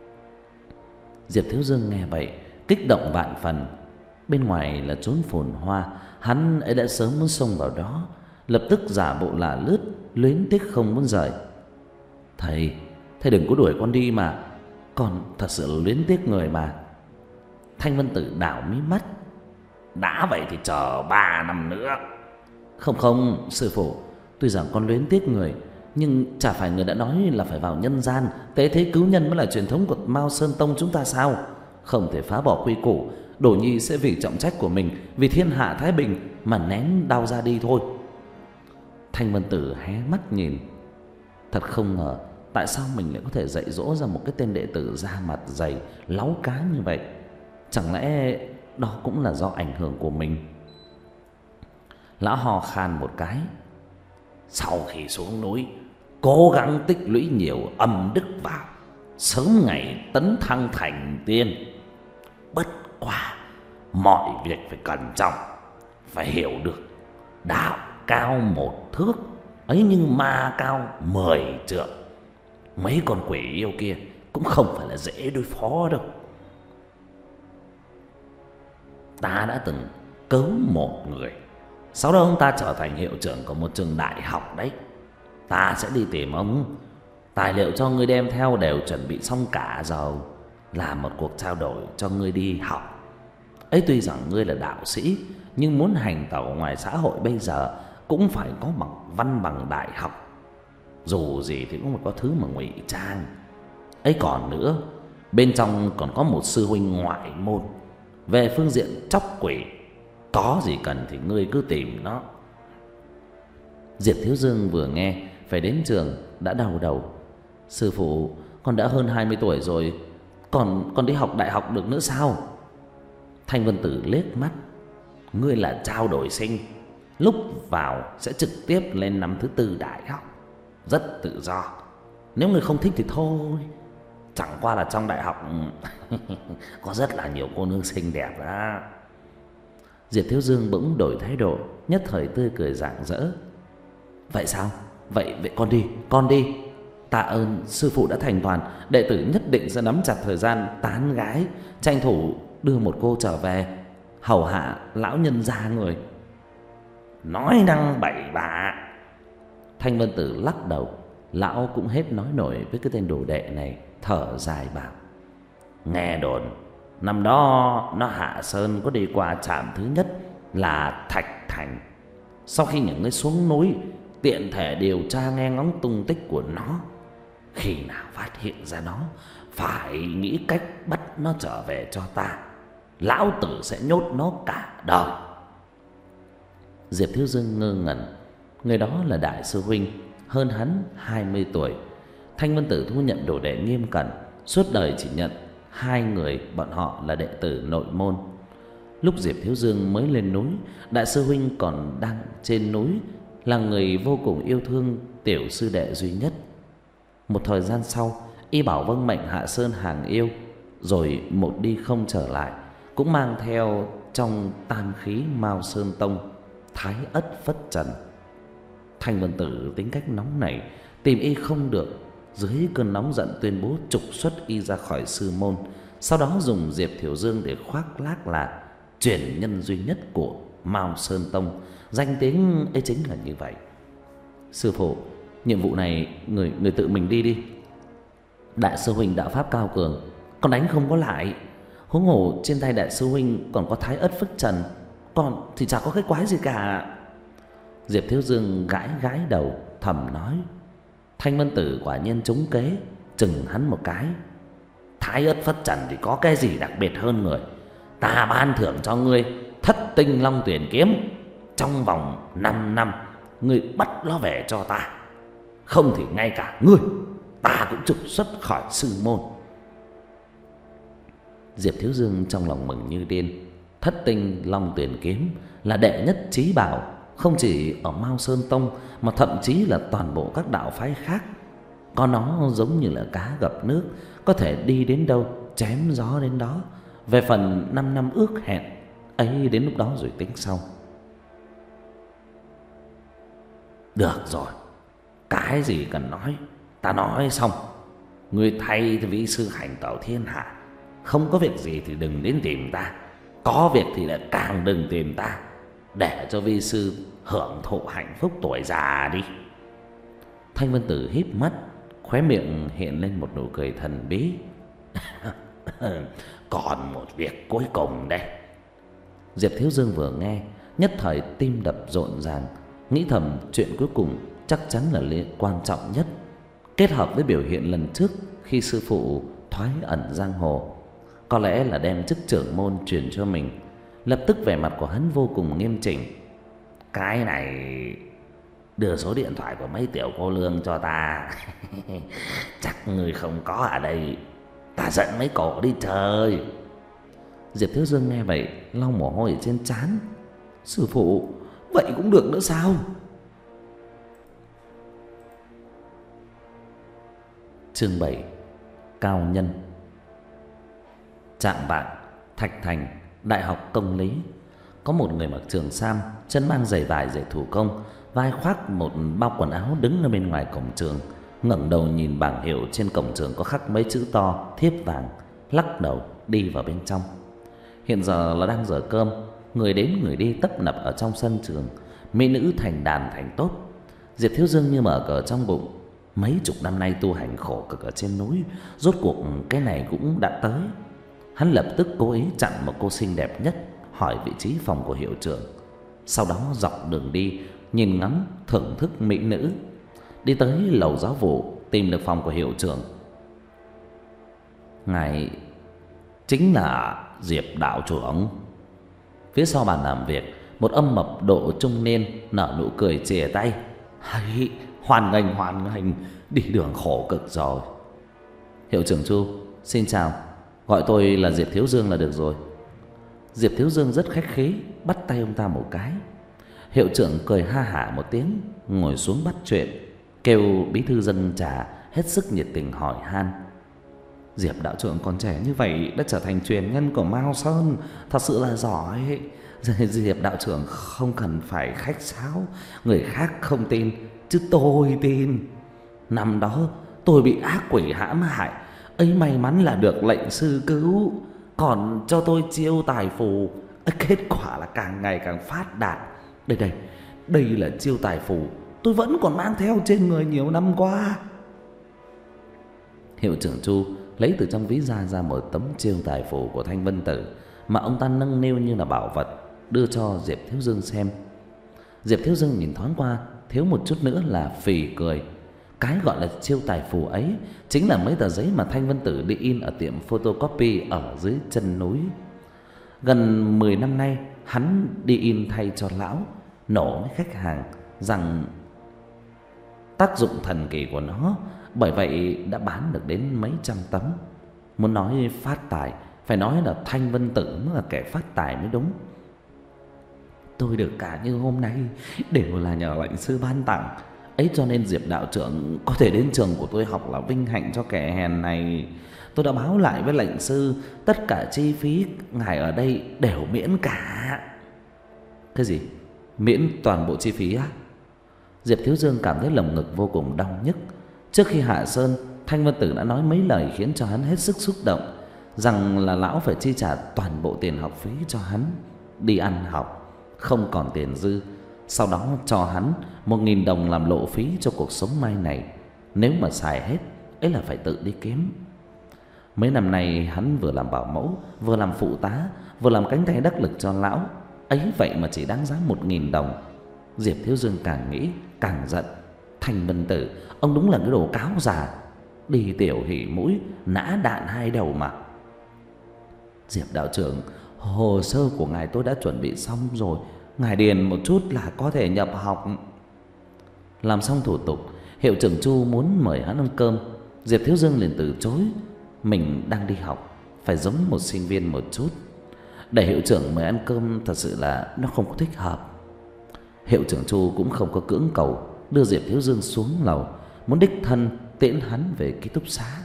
Diệp Thiếu Dương nghe vậy kích động vạn phần. Bên ngoài là chốn phồn hoa, hắn ấy đã sớm muốn xông vào đó, lập tức giả bộ là lướt, luyến tiếc không muốn rời. Thầy, thầy đừng có đuổi con đi mà, con thật sự là luyến tiếc người mà. Thanh Vân Tử đảo mí mắt. Đã vậy thì chờ ba năm nữa. Không không, sư phụ, tuy rằng con luyến tiếc người, nhưng chả phải người đã nói là phải vào nhân gian tế thế cứu nhân mới là truyền thống của Mao Sơn Tông chúng ta sao? Không thể phá bỏ quy củ. Đồ nhi sẽ vì trọng trách của mình, vì thiên hạ thái bình mà nén đau ra đi thôi. Thanh Vân Tử hé mắt nhìn. Thật không ngờ tại sao mình lại có thể dạy dỗ ra một cái tên đệ tử da mặt dày, láu cá như vậy. Chẳng lẽ đó cũng là do ảnh hưởng của mình? Lão ho khan một cái. Sau khi xuống núi, cố gắng tích lũy nhiều âm đức vào, sớm ngày tấn thăng thành tiên. Bất quá mọi việc phải cẩn trọng, phải hiểu được đạo cao một thước ấy nhưng ma cao mười trượng. Mấy con quỷ yêu kia cũng không phải là dễ đối phó đâu. Ta đã từng cứu một người, sau đó ông ta trở thành hiệu trưởng của một trường đại học đấy. Ta sẽ đi tìm ông. Tài liệu cho ngươi đem theo đều chuẩn bị xong cả rồi. Làm một cuộc trao đổi cho ngươi đi học ấy. Tuy rằng ngươi là đạo sĩ, nhưng muốn hành tẩu ngoài xã hội bây giờ cũng phải có bằng văn bằng đại học. Dù gì thì cũng phải có thứ mà ngụy trang ấy. Còn nữa, bên trong còn có một sư huynh ngoại môn về phương diện chóc quỷ. Có gì cần thì ngươi cứ tìm nó. Diệp Thiếu Dương vừa nghe phải đến trường đã đau đầu. Sư phụ, con đã hơn hai mươi tuổi rồi, Còn con đi học đại học được nữa sao? Thanh Vân Tử liếc mắt. Ngươi là trao đổi sinh, lúc vào sẽ trực tiếp lên năm thứ tư đại học, rất tự do. Nếu ngươi không thích thì thôi. Chẳng qua là trong đại học có rất là nhiều cô nương xinh đẹp đó. Diệp Thiếu Dương bỗng đổi thái độ, nhất thời tươi cười rạng rỡ. Vậy sao? Vậy vậy con đi, con đi. Tạ ơn sư phụ đã thành toàn, đệ tử nhất định sẽ nắm chặt thời gian tán gái, tranh thủ đưa một cô trở về hầu hạ lão nhân gia người. Nói năng bậy bạ. Thanh Vân Tử lắc đầu. Lão cũng hết nói nổi với cái tên đồ đệ này, thở dài bảo: nghe đồn năm đó nó hạ sơn có đi qua trạm thứ nhất là Thạch Thành. Sau khi những người xuống núi, tiện thể điều tra nghe ngóng tung tích của nó. Khi nào phát hiện ra nó, phải nghĩ cách bắt nó trở về cho ta. Lão tử sẽ nhốt nó cả đời. Diệp Thiếu Dương ngơ ngẩn. Người đó là đại sư huynh, hơn hắn hai mươi tuổi. Thanh Vân Tử thu nhận đồ đệ nghiêm cẩn, suốt đời chỉ nhận hai người bọn họ là đệ tử nội môn. Lúc Diệp Thiếu Dương mới lên núi, đại sư huynh còn đang trên núi, là người vô cùng yêu thương tiểu sư đệ duy nhất. Một thời gian sau, y bảo vâng mệnh hạ sơn hàng yêu, rồi một đi không trở lại, cũng mang theo trong tam khí Mao Sơn Tông Thái Ất Phất Trần. Thanh Vân Tử tính cách nóng nảy, tìm y không được, dưới cơn nóng giận tuyên bố trục xuất y ra khỏi sư môn. Sau đó dùng Diệp Thiểu Dương để khoác lác là truyền nhân duy nhất của Mao Sơn Tông. Danh tiếng ấy chính là như vậy. Sư phụ, nhiệm vụ này người người tự mình đi đi. Đại sư huynh đạo pháp cao cường, con đánh không có lại. Huống hồ trên tay đại sư huynh còn có Thái Ất Phất Trần, còn thì chả có cái quái gì cả. Diệp Thiếu Dương gãi gãi đầu thầm nói. Thanh Vân Tử quả nhiên trúng kế, chừng hắn một cái. Thái Ất Phất Trần thì có cái gì đặc biệt hơn người. Ta ban thưởng cho ngươi Thất Tinh Long Tuyển Kiếm, trong vòng năm năm ngươi bắt nó về cho ta. Không thì ngay cả ngươi ta cũng trục xuất khỏi sư môn. Diệp Thiếu Dương trong lòng mừng như điên. Thất Tinh Long Tuyển Kiếm là đệ nhất chí bảo, không chỉ ở Mao Sơn Tông mà thậm chí là toàn bộ các đạo phái khác. Có nó giống như là cá gặp nước, có thể đi đến đâu chém gió đến đó. Về phần năm năm ước hẹn ấy, đến lúc đó rồi tính sau. Được rồi, cái gì cần nói ta nói xong. Người thay thì vị sư hành tẩu thiên hạ, không có việc gì thì đừng đến tìm ta, có việc thì lại càng đừng tìm ta, để cho vi sư hưởng thụ hạnh phúc tuổi già đi. Thanh Vân Tử híp mắt, khóe miệng hiện lên một nụ cười thần bí. Còn một việc cuối cùng đây. Diệp Thiếu Dương vừa nghe, nhất thời tim đập rộn ràng, nghĩ thầm chuyện cuối cùng chắc chắn là quan trọng nhất. Kết hợp với biểu hiện lần trước khi sư phụ thoái ẩn giang hồ, có lẽ là đem chức trưởng môn truyền cho mình. Lập tức vẻ mặt của hắn vô cùng nghiêm chỉnh. Cái này đưa số điện thoại của mấy tiểu cô lương cho ta. Chắc người không có ở đây, ta dẫn mấy cổ đi chơi. Diệp Thiếu Dương nghe vậy lau mồ hôi trên trán. Sư phụ, vậy cũng được nữa sao? Chương bảy. Cao nhân. Trạng vạng, Thạch Thành, Đại học Công lý. Có một người mặc trường sam, chân mang giày vải dệt thủ công, vai khoác một bao quần áo, đứng ở bên ngoài cổng trường, ngẩng đầu nhìn bảng hiệu trên cổng trường có khắc mấy chữ to thiếp vàng, lắc đầu đi vào bên trong. Hiện giờ là đang giờ cơm, người đến người đi tấp nập ở trong sân trường, mỹ nữ thành đàn thành tốt. Diệp Thiếu Dương như mở cờ trong bụng, mấy chục năm nay tu hành khổ cực ở trên núi, rốt cuộc cái này cũng đã tới. Hắn lập tức cố ý chặn một cô xinh đẹp nhất, hỏi vị trí phòng của hiệu trưởng. Sau đó dọc đường đi, nhìn ngắm thưởng thức mỹ nữ. Đi tới lầu giáo vụ, tìm được phòng của hiệu trưởng. Ngài chính là Diệp đạo trưởng. Phía sau bàn làm việc, một âm mập độ trung niên nở nụ cười chìa tay. Hay, hoan nghênh hoan nghênh, đi đường khổ cực rồi. Hiệu trưởng Chu, xin chào, gọi tôi là Diệp Thiếu Dương là được rồi. Diệp Thiếu Dương rất khách khí, bắt tay ông ta một cái. Hiệu trưởng cười ha hả một tiếng, ngồi xuống bắt chuyện, kêu bí thư dâng trà, hết sức nhiệt tình hỏi han. Diệp đạo trưởng còn trẻ như vậy đã trở thành truyền nhân của Mao Sơn, thật sự là giỏi. Diệp đạo trưởng không cần phải khách sáo, người khác không tin chứ tôi tin. Năm đó tôi bị ác quỷ hãm hại, ấy may mắn là được lệnh sư cứu, còn cho tôi chiêu tài phù, kết quả là càng ngày càng phát đạt. Đây đây, đây là chiêu tài phù tôi vẫn còn mang theo trên người nhiều năm qua. Hiệu trưởng Chu lấy từ trong ví da ra một tấm chiêu tài phù của Thanh Vân Tử mà ông ta nâng niu như là bảo vật, đưa cho Diệp Thiếu Dương xem. Diệp Thiếu Dương nhìn thoáng qua, thiếu một chút nữa là phì cười. Cái gọi là chiêu tài phù ấy chính là mấy tờ giấy mà Thanh Vân Tử đi in ở tiệm photocopy ở dưới chân núi. Gần mười năm nay hắn đi in thay cho lão, nổ với khách hàng rằng tác dụng thần kỳ của nó, bởi vậy đã bán được đến mấy trăm tấm. Muốn nói phát tài, phải nói là Thanh Vân Tử mới là kẻ phát tài mới đúng. Tôi được cả như hôm nay đều là nhờ lệnh sư ban tặng. Ấy cho nên Diệp đạo trưởng có thể đến trường của tôi học là vinh hạnh cho kẻ hèn này. Tôi đã báo lại với lệnh sư, tất cả chi phí ngài ở đây đều miễn cả. Cái gì? Miễn toàn bộ chi phí á? Diệp Thiếu Dương cảm thấy lồng ngực vô cùng đau nhức. Trước khi hạ sơn, Thanh Vân Tử đã nói mấy lời khiến cho hắn hết sức xúc động, rằng là lão phải chi trả toàn bộ tiền học phí cho hắn đi ăn học, không còn tiền dư. Sau đó cho hắn một nghìn đồng làm lộ phí cho cuộc sống mai này. Nếu mà xài hết, ấy là phải tự đi kiếm. Mấy năm nay hắn vừa làm bảo mẫu, vừa làm phụ tá, vừa làm cánh tay đắc lực cho lão. Ấy vậy mà chỉ đáng giá một nghìn đồng. Diệp Thiếu Dương càng nghĩ càng giận. Thanh Vân Tử, ông đúng là cái đồ cáo già, đi tiểu hỉ mũi, nã đạn hai đầu mà. Diệp đạo trưởng, hồ sơ của ngài tôi đã chuẩn bị xong rồi, ngài điền một chút là có thể nhập học. Làm xong thủ tục, hiệu trưởng Chu muốn mời hắn ăn cơm. Diệp Thiếu Dương liền từ chối. Mình đang đi học, phải giống một sinh viên một chút. Để hiệu trưởng mời ăn cơm thật sự là nó không có thích hợp. Hiệu trưởng Chu cũng không có cưỡng cầu, đưa Diệp Thiếu Dương xuống lầu, muốn đích thân tiễn hắn về ký túc xá.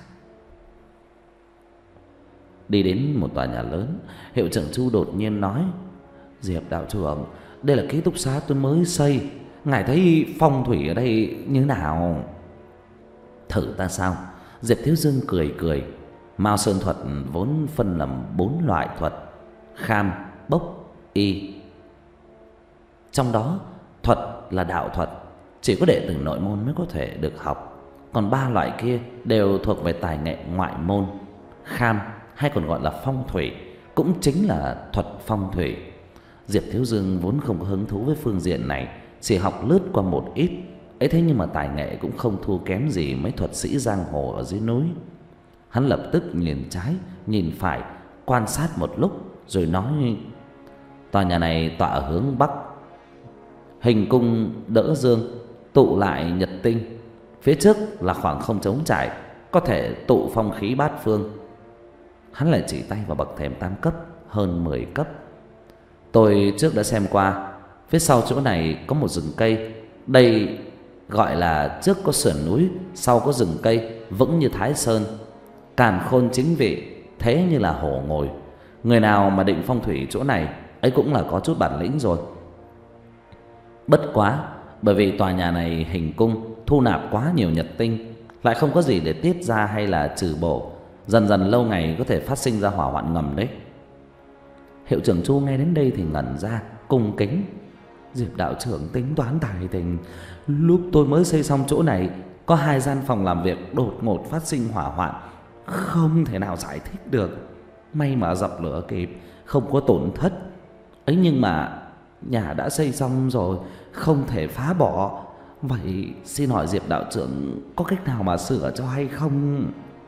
Đi đến một tòa nhà lớn, hiệu trưởng Chu đột nhiên nói: Diệp đạo trưởng, đây là ký túc xá tôi mới xây, ngài thấy phong thủy ở đây như nào? Thử ta sao? Diệp Thiếu Dương cười cười. Mao Sơn thuật vốn phân làm bốn loại thuật: kham, bốc, y. Trong đó thuật là đạo thuật, chỉ có đệ tử nội môn mới có thể được học. Còn ba loại kia đều thuộc về tài nghệ ngoại môn. Kham hay còn gọi là phong thủy cũng chính là thuật phong thủy. Diệp Thiếu Dương vốn không có hứng thú với phương diện này, chỉ học lướt qua một ít. Ấy thế nhưng mà tài nghệ cũng không thua kém gì mấy thuật sĩ giang hồ ở dưới núi. Hắn lập tức nhìn trái nhìn phải, quan sát một lúc rồi nói: tòa nhà này tọa ở hướng bắc, hình cung đỡ dương, tụ lại nhật tinh. Phía trước là khoảng không trống trải, có thể tụ phong khí bát phương. Hắn lại chỉ tay vào bậc thềm tam cấp, hơn mười cấp. Tôi trước đã xem qua, phía sau chỗ này có một rừng cây. Đây gọi là trước có sườn núi, sau có rừng cây, vững như Thái Sơn. Càn khôn chính vị, thế như là hổ ngồi. Người nào mà định phong thủy chỗ này, ấy cũng là có chút bản lĩnh rồi. Bất quá, bởi vì tòa nhà này hình cung, thu nạp quá nhiều nhật tinh, lại không có gì để tiết ra hay là trừ bổ, dần dần lâu ngày có thể phát sinh ra hỏa hoạn ngầm đấy. Hiệu trưởng Chu nghe đến đây thì ngẩn ra, cung kính: Diệp đạo trưởng tính toán tài tình. Lúc tôi mới xây xong chỗ này, có hai gian phòng làm việc đột ngột phát sinh hỏa hoạn, không thể nào giải thích được. May mà dập lửa kịp, không có tổn thất. Ấy nhưng mà nhà đã xây xong rồi, không thể phá bỏ. Vậy xin hỏi Diệp đạo trưởng có cách nào mà sửa cho hay không?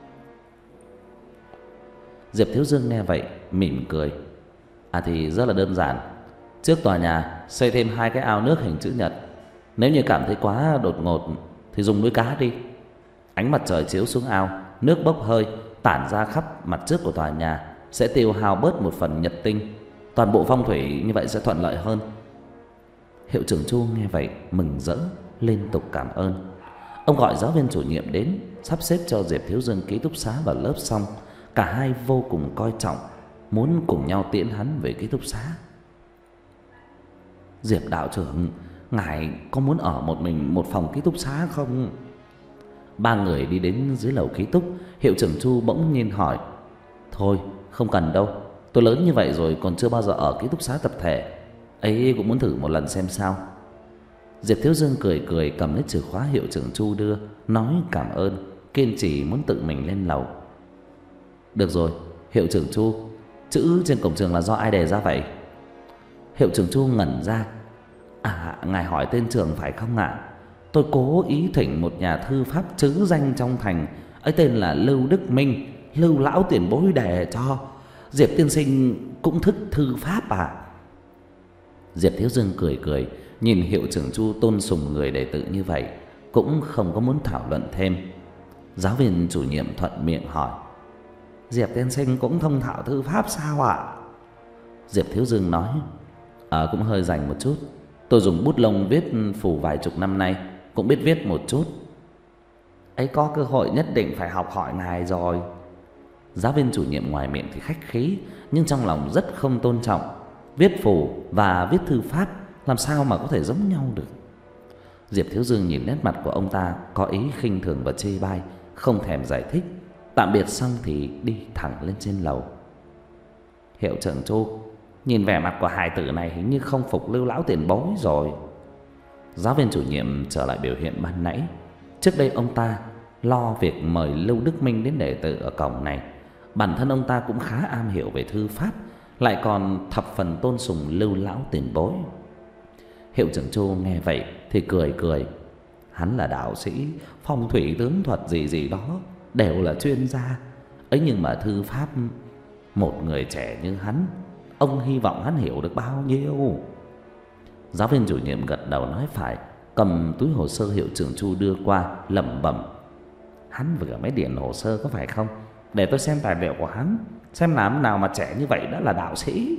Diệp Thiếu Dương nghe vậy mỉm cười: À thì rất là đơn giản. Trước tòa nhà xây thêm hai cái ao nước hình chữ nhật. Nếu như cảm thấy quá đột ngột thì dùng nuôi cá đi. Ánh mặt trời chiếu xuống ao, nước bốc hơi tản ra khắp mặt trước của tòa nhà, sẽ tiêu hao bớt một phần nhật tinh. Toàn bộ phong thủy như vậy sẽ thuận lợi hơn. Hiệu trưởng Chu nghe vậy mừng rỡ, liên tục cảm ơn. Ông gọi giáo viên chủ nhiệm đến, sắp xếp cho Diệp Thiếu Dương ký túc xá vào lớp xong. Cả hai vô cùng coi trọng, muốn cùng nhau tiễn hắn về ký túc xá. Diệp đạo trưởng, ngài có muốn ở một mình một phòng ký túc xá không? Ba người đi đến dưới lầu ký túc. Hiệu trưởng Chu bỗng nhiên hỏi: Thôi không cần đâu, tôi lớn như vậy rồi còn chưa bao giờ ở ký túc xá tập thể, ấy cũng muốn thử một lần xem sao. Diệp Thiếu Dương cười cười cầm lấy chìa khóa hiệu trưởng Chu đưa, nói cảm ơn, kiên trì muốn tự mình lên lầu. Được rồi, hiệu trưởng Chu, chữ trên cổng trường là do ai đề ra vậy? Hiệu trưởng Chu ngẩn ra. À, ngài hỏi tên trường phải không ạ? Tôi cố ý thỉnh một nhà thư pháp trứ danh trong thành, ấy tên là Lưu Đức Minh, Lưu lão tiền bối để cho. Diệp tiên sinh cũng thích thư pháp à? Diệp Thiếu Dương cười cười, nhìn hiệu trưởng Chu tôn sùng người đệ tử như vậy, cũng không có muốn thảo luận thêm. Giáo viên chủ nhiệm thuận miệng hỏi: Diệp tiên sinh cũng thông thạo thư pháp sao ạ? Diệp Thiếu Dương nói: Ờ, cũng hơi rành một chút. Tôi dùng bút lông viết phù vài chục năm nay, cũng biết viết một chút. Ấy, có cơ hội nhất định phải học hỏi ngài rồi. Giáo viên chủ nhiệm ngoài miệng thì khách khí, nhưng trong lòng rất không tôn trọng. Viết phù và viết thư pháp làm sao mà có thể giống nhau được? Diệp Thiếu Dương nhìn nét mặt của ông ta có ý khinh thường và chê bai, không thèm giải thích. Tạm biệt xong thì đi thẳng lên trên lầu. Hiệu trưởng Chu, nhìn vẻ mặt của hài tử này hình như không phục Lưu lão tiền bối rồi. Giáo viên chủ nhiệm trở lại biểu hiện ban nãy. Trước đây ông ta lo việc mời Lưu Đức Minh đến đệ tử ở cổng này. Bản thân ông ta cũng khá am hiểu về thư pháp, lại còn thập phần tôn sùng Lưu lão tiền bối. Hiệu trưởng Chu nghe vậy thì cười cười. Hắn là đạo sĩ, phong thủy tướng thuật gì gì đó đều là chuyên gia. Ấy nhưng mà thư pháp, một người trẻ như hắn, ông hy vọng hắn hiểu được bao nhiêu? Giáo viên chủ nhiệm gật đầu nói phải, cầm túi hồ sơ hiệu trưởng Chu đưa qua, lẩm bẩm: Hắn vừa mới điền hồ sơ có phải không? Để tôi xem tài liệu của hắn, xem làm nào mà trẻ như vậy đã là đạo sĩ.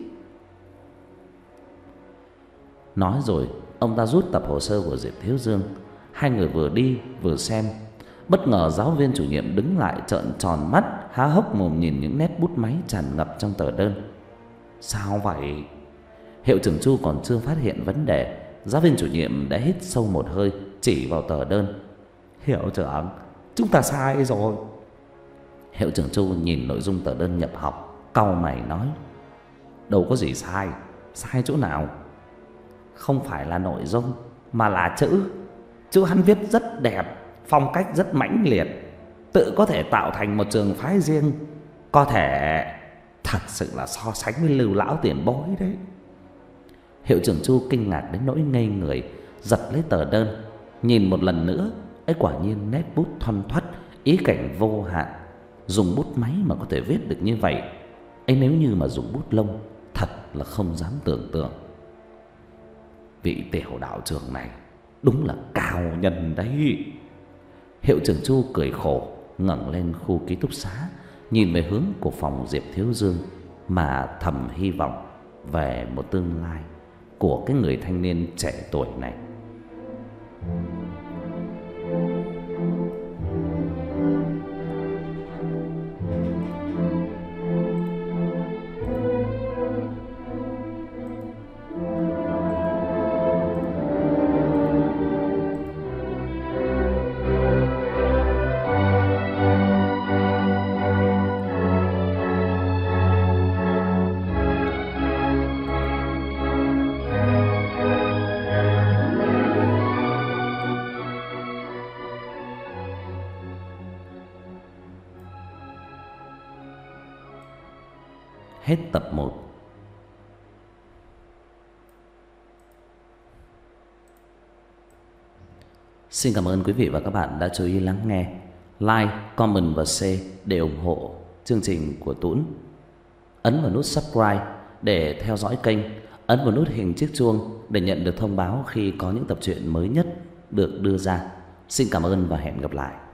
Nói rồi ông ta rút tập hồ sơ của Diệp Thiếu Dương. Hai người vừa đi vừa xem. Bất ngờ giáo viên chủ nhiệm đứng lại trợn tròn mắt, há hốc mồm nhìn những nét bút máy tràn ngập trong tờ đơn. Sao vậy? Hiệu trưởng Chu còn chưa phát hiện vấn đề, giáo viên chủ nhiệm đã hít sâu một hơi, chỉ vào tờ đơn: Hiệu trưởng, chúng ta sai rồi. Hiệu trưởng Chu nhìn nội dung tờ đơn nhập học, cau mày nói: Đâu có gì sai, sai chỗ nào? Không phải là nội dung, mà là chữ. Chữ hắn viết rất đẹp, phong cách rất mãnh liệt, tự có thể tạo thành một trường phái riêng. Có thể thật sự là so sánh với Lưu lão tiền bối đấy. Hiệu trưởng Chu kinh ngạc đến nỗi ngây người, giật lấy tờ đơn, nhìn một lần nữa. Ấy quả nhiên nét bút thoăn thoắt, ý cảnh vô hạn. Dùng bút máy mà có thể viết được như vậy, ấy nếu như mà dùng bút lông, thật là không dám tưởng tượng. Vị tiểu đạo trưởng này đúng là cao nhân đấy. Hiệu trưởng Chu cười khổ, ngẩng lên khu ký túc xá, nhìn về hướng của phòng Diệp Thiếu Dương, mà thầm hy vọng về một tương lai của cái người thanh niên trẻ tuổi này. Hết tập một. Xin cảm ơn quý vị và các bạn đã chú ý lắng nghe. Like, comment và share để ủng hộ chương trình của Tũn. Ấn vào nút subscribe để theo dõi kênh. Ấn vào nút hình chiếc chuông để nhận được thông báo khi có những tập truyện mới nhất được đưa ra. Xin cảm ơn và hẹn gặp lại.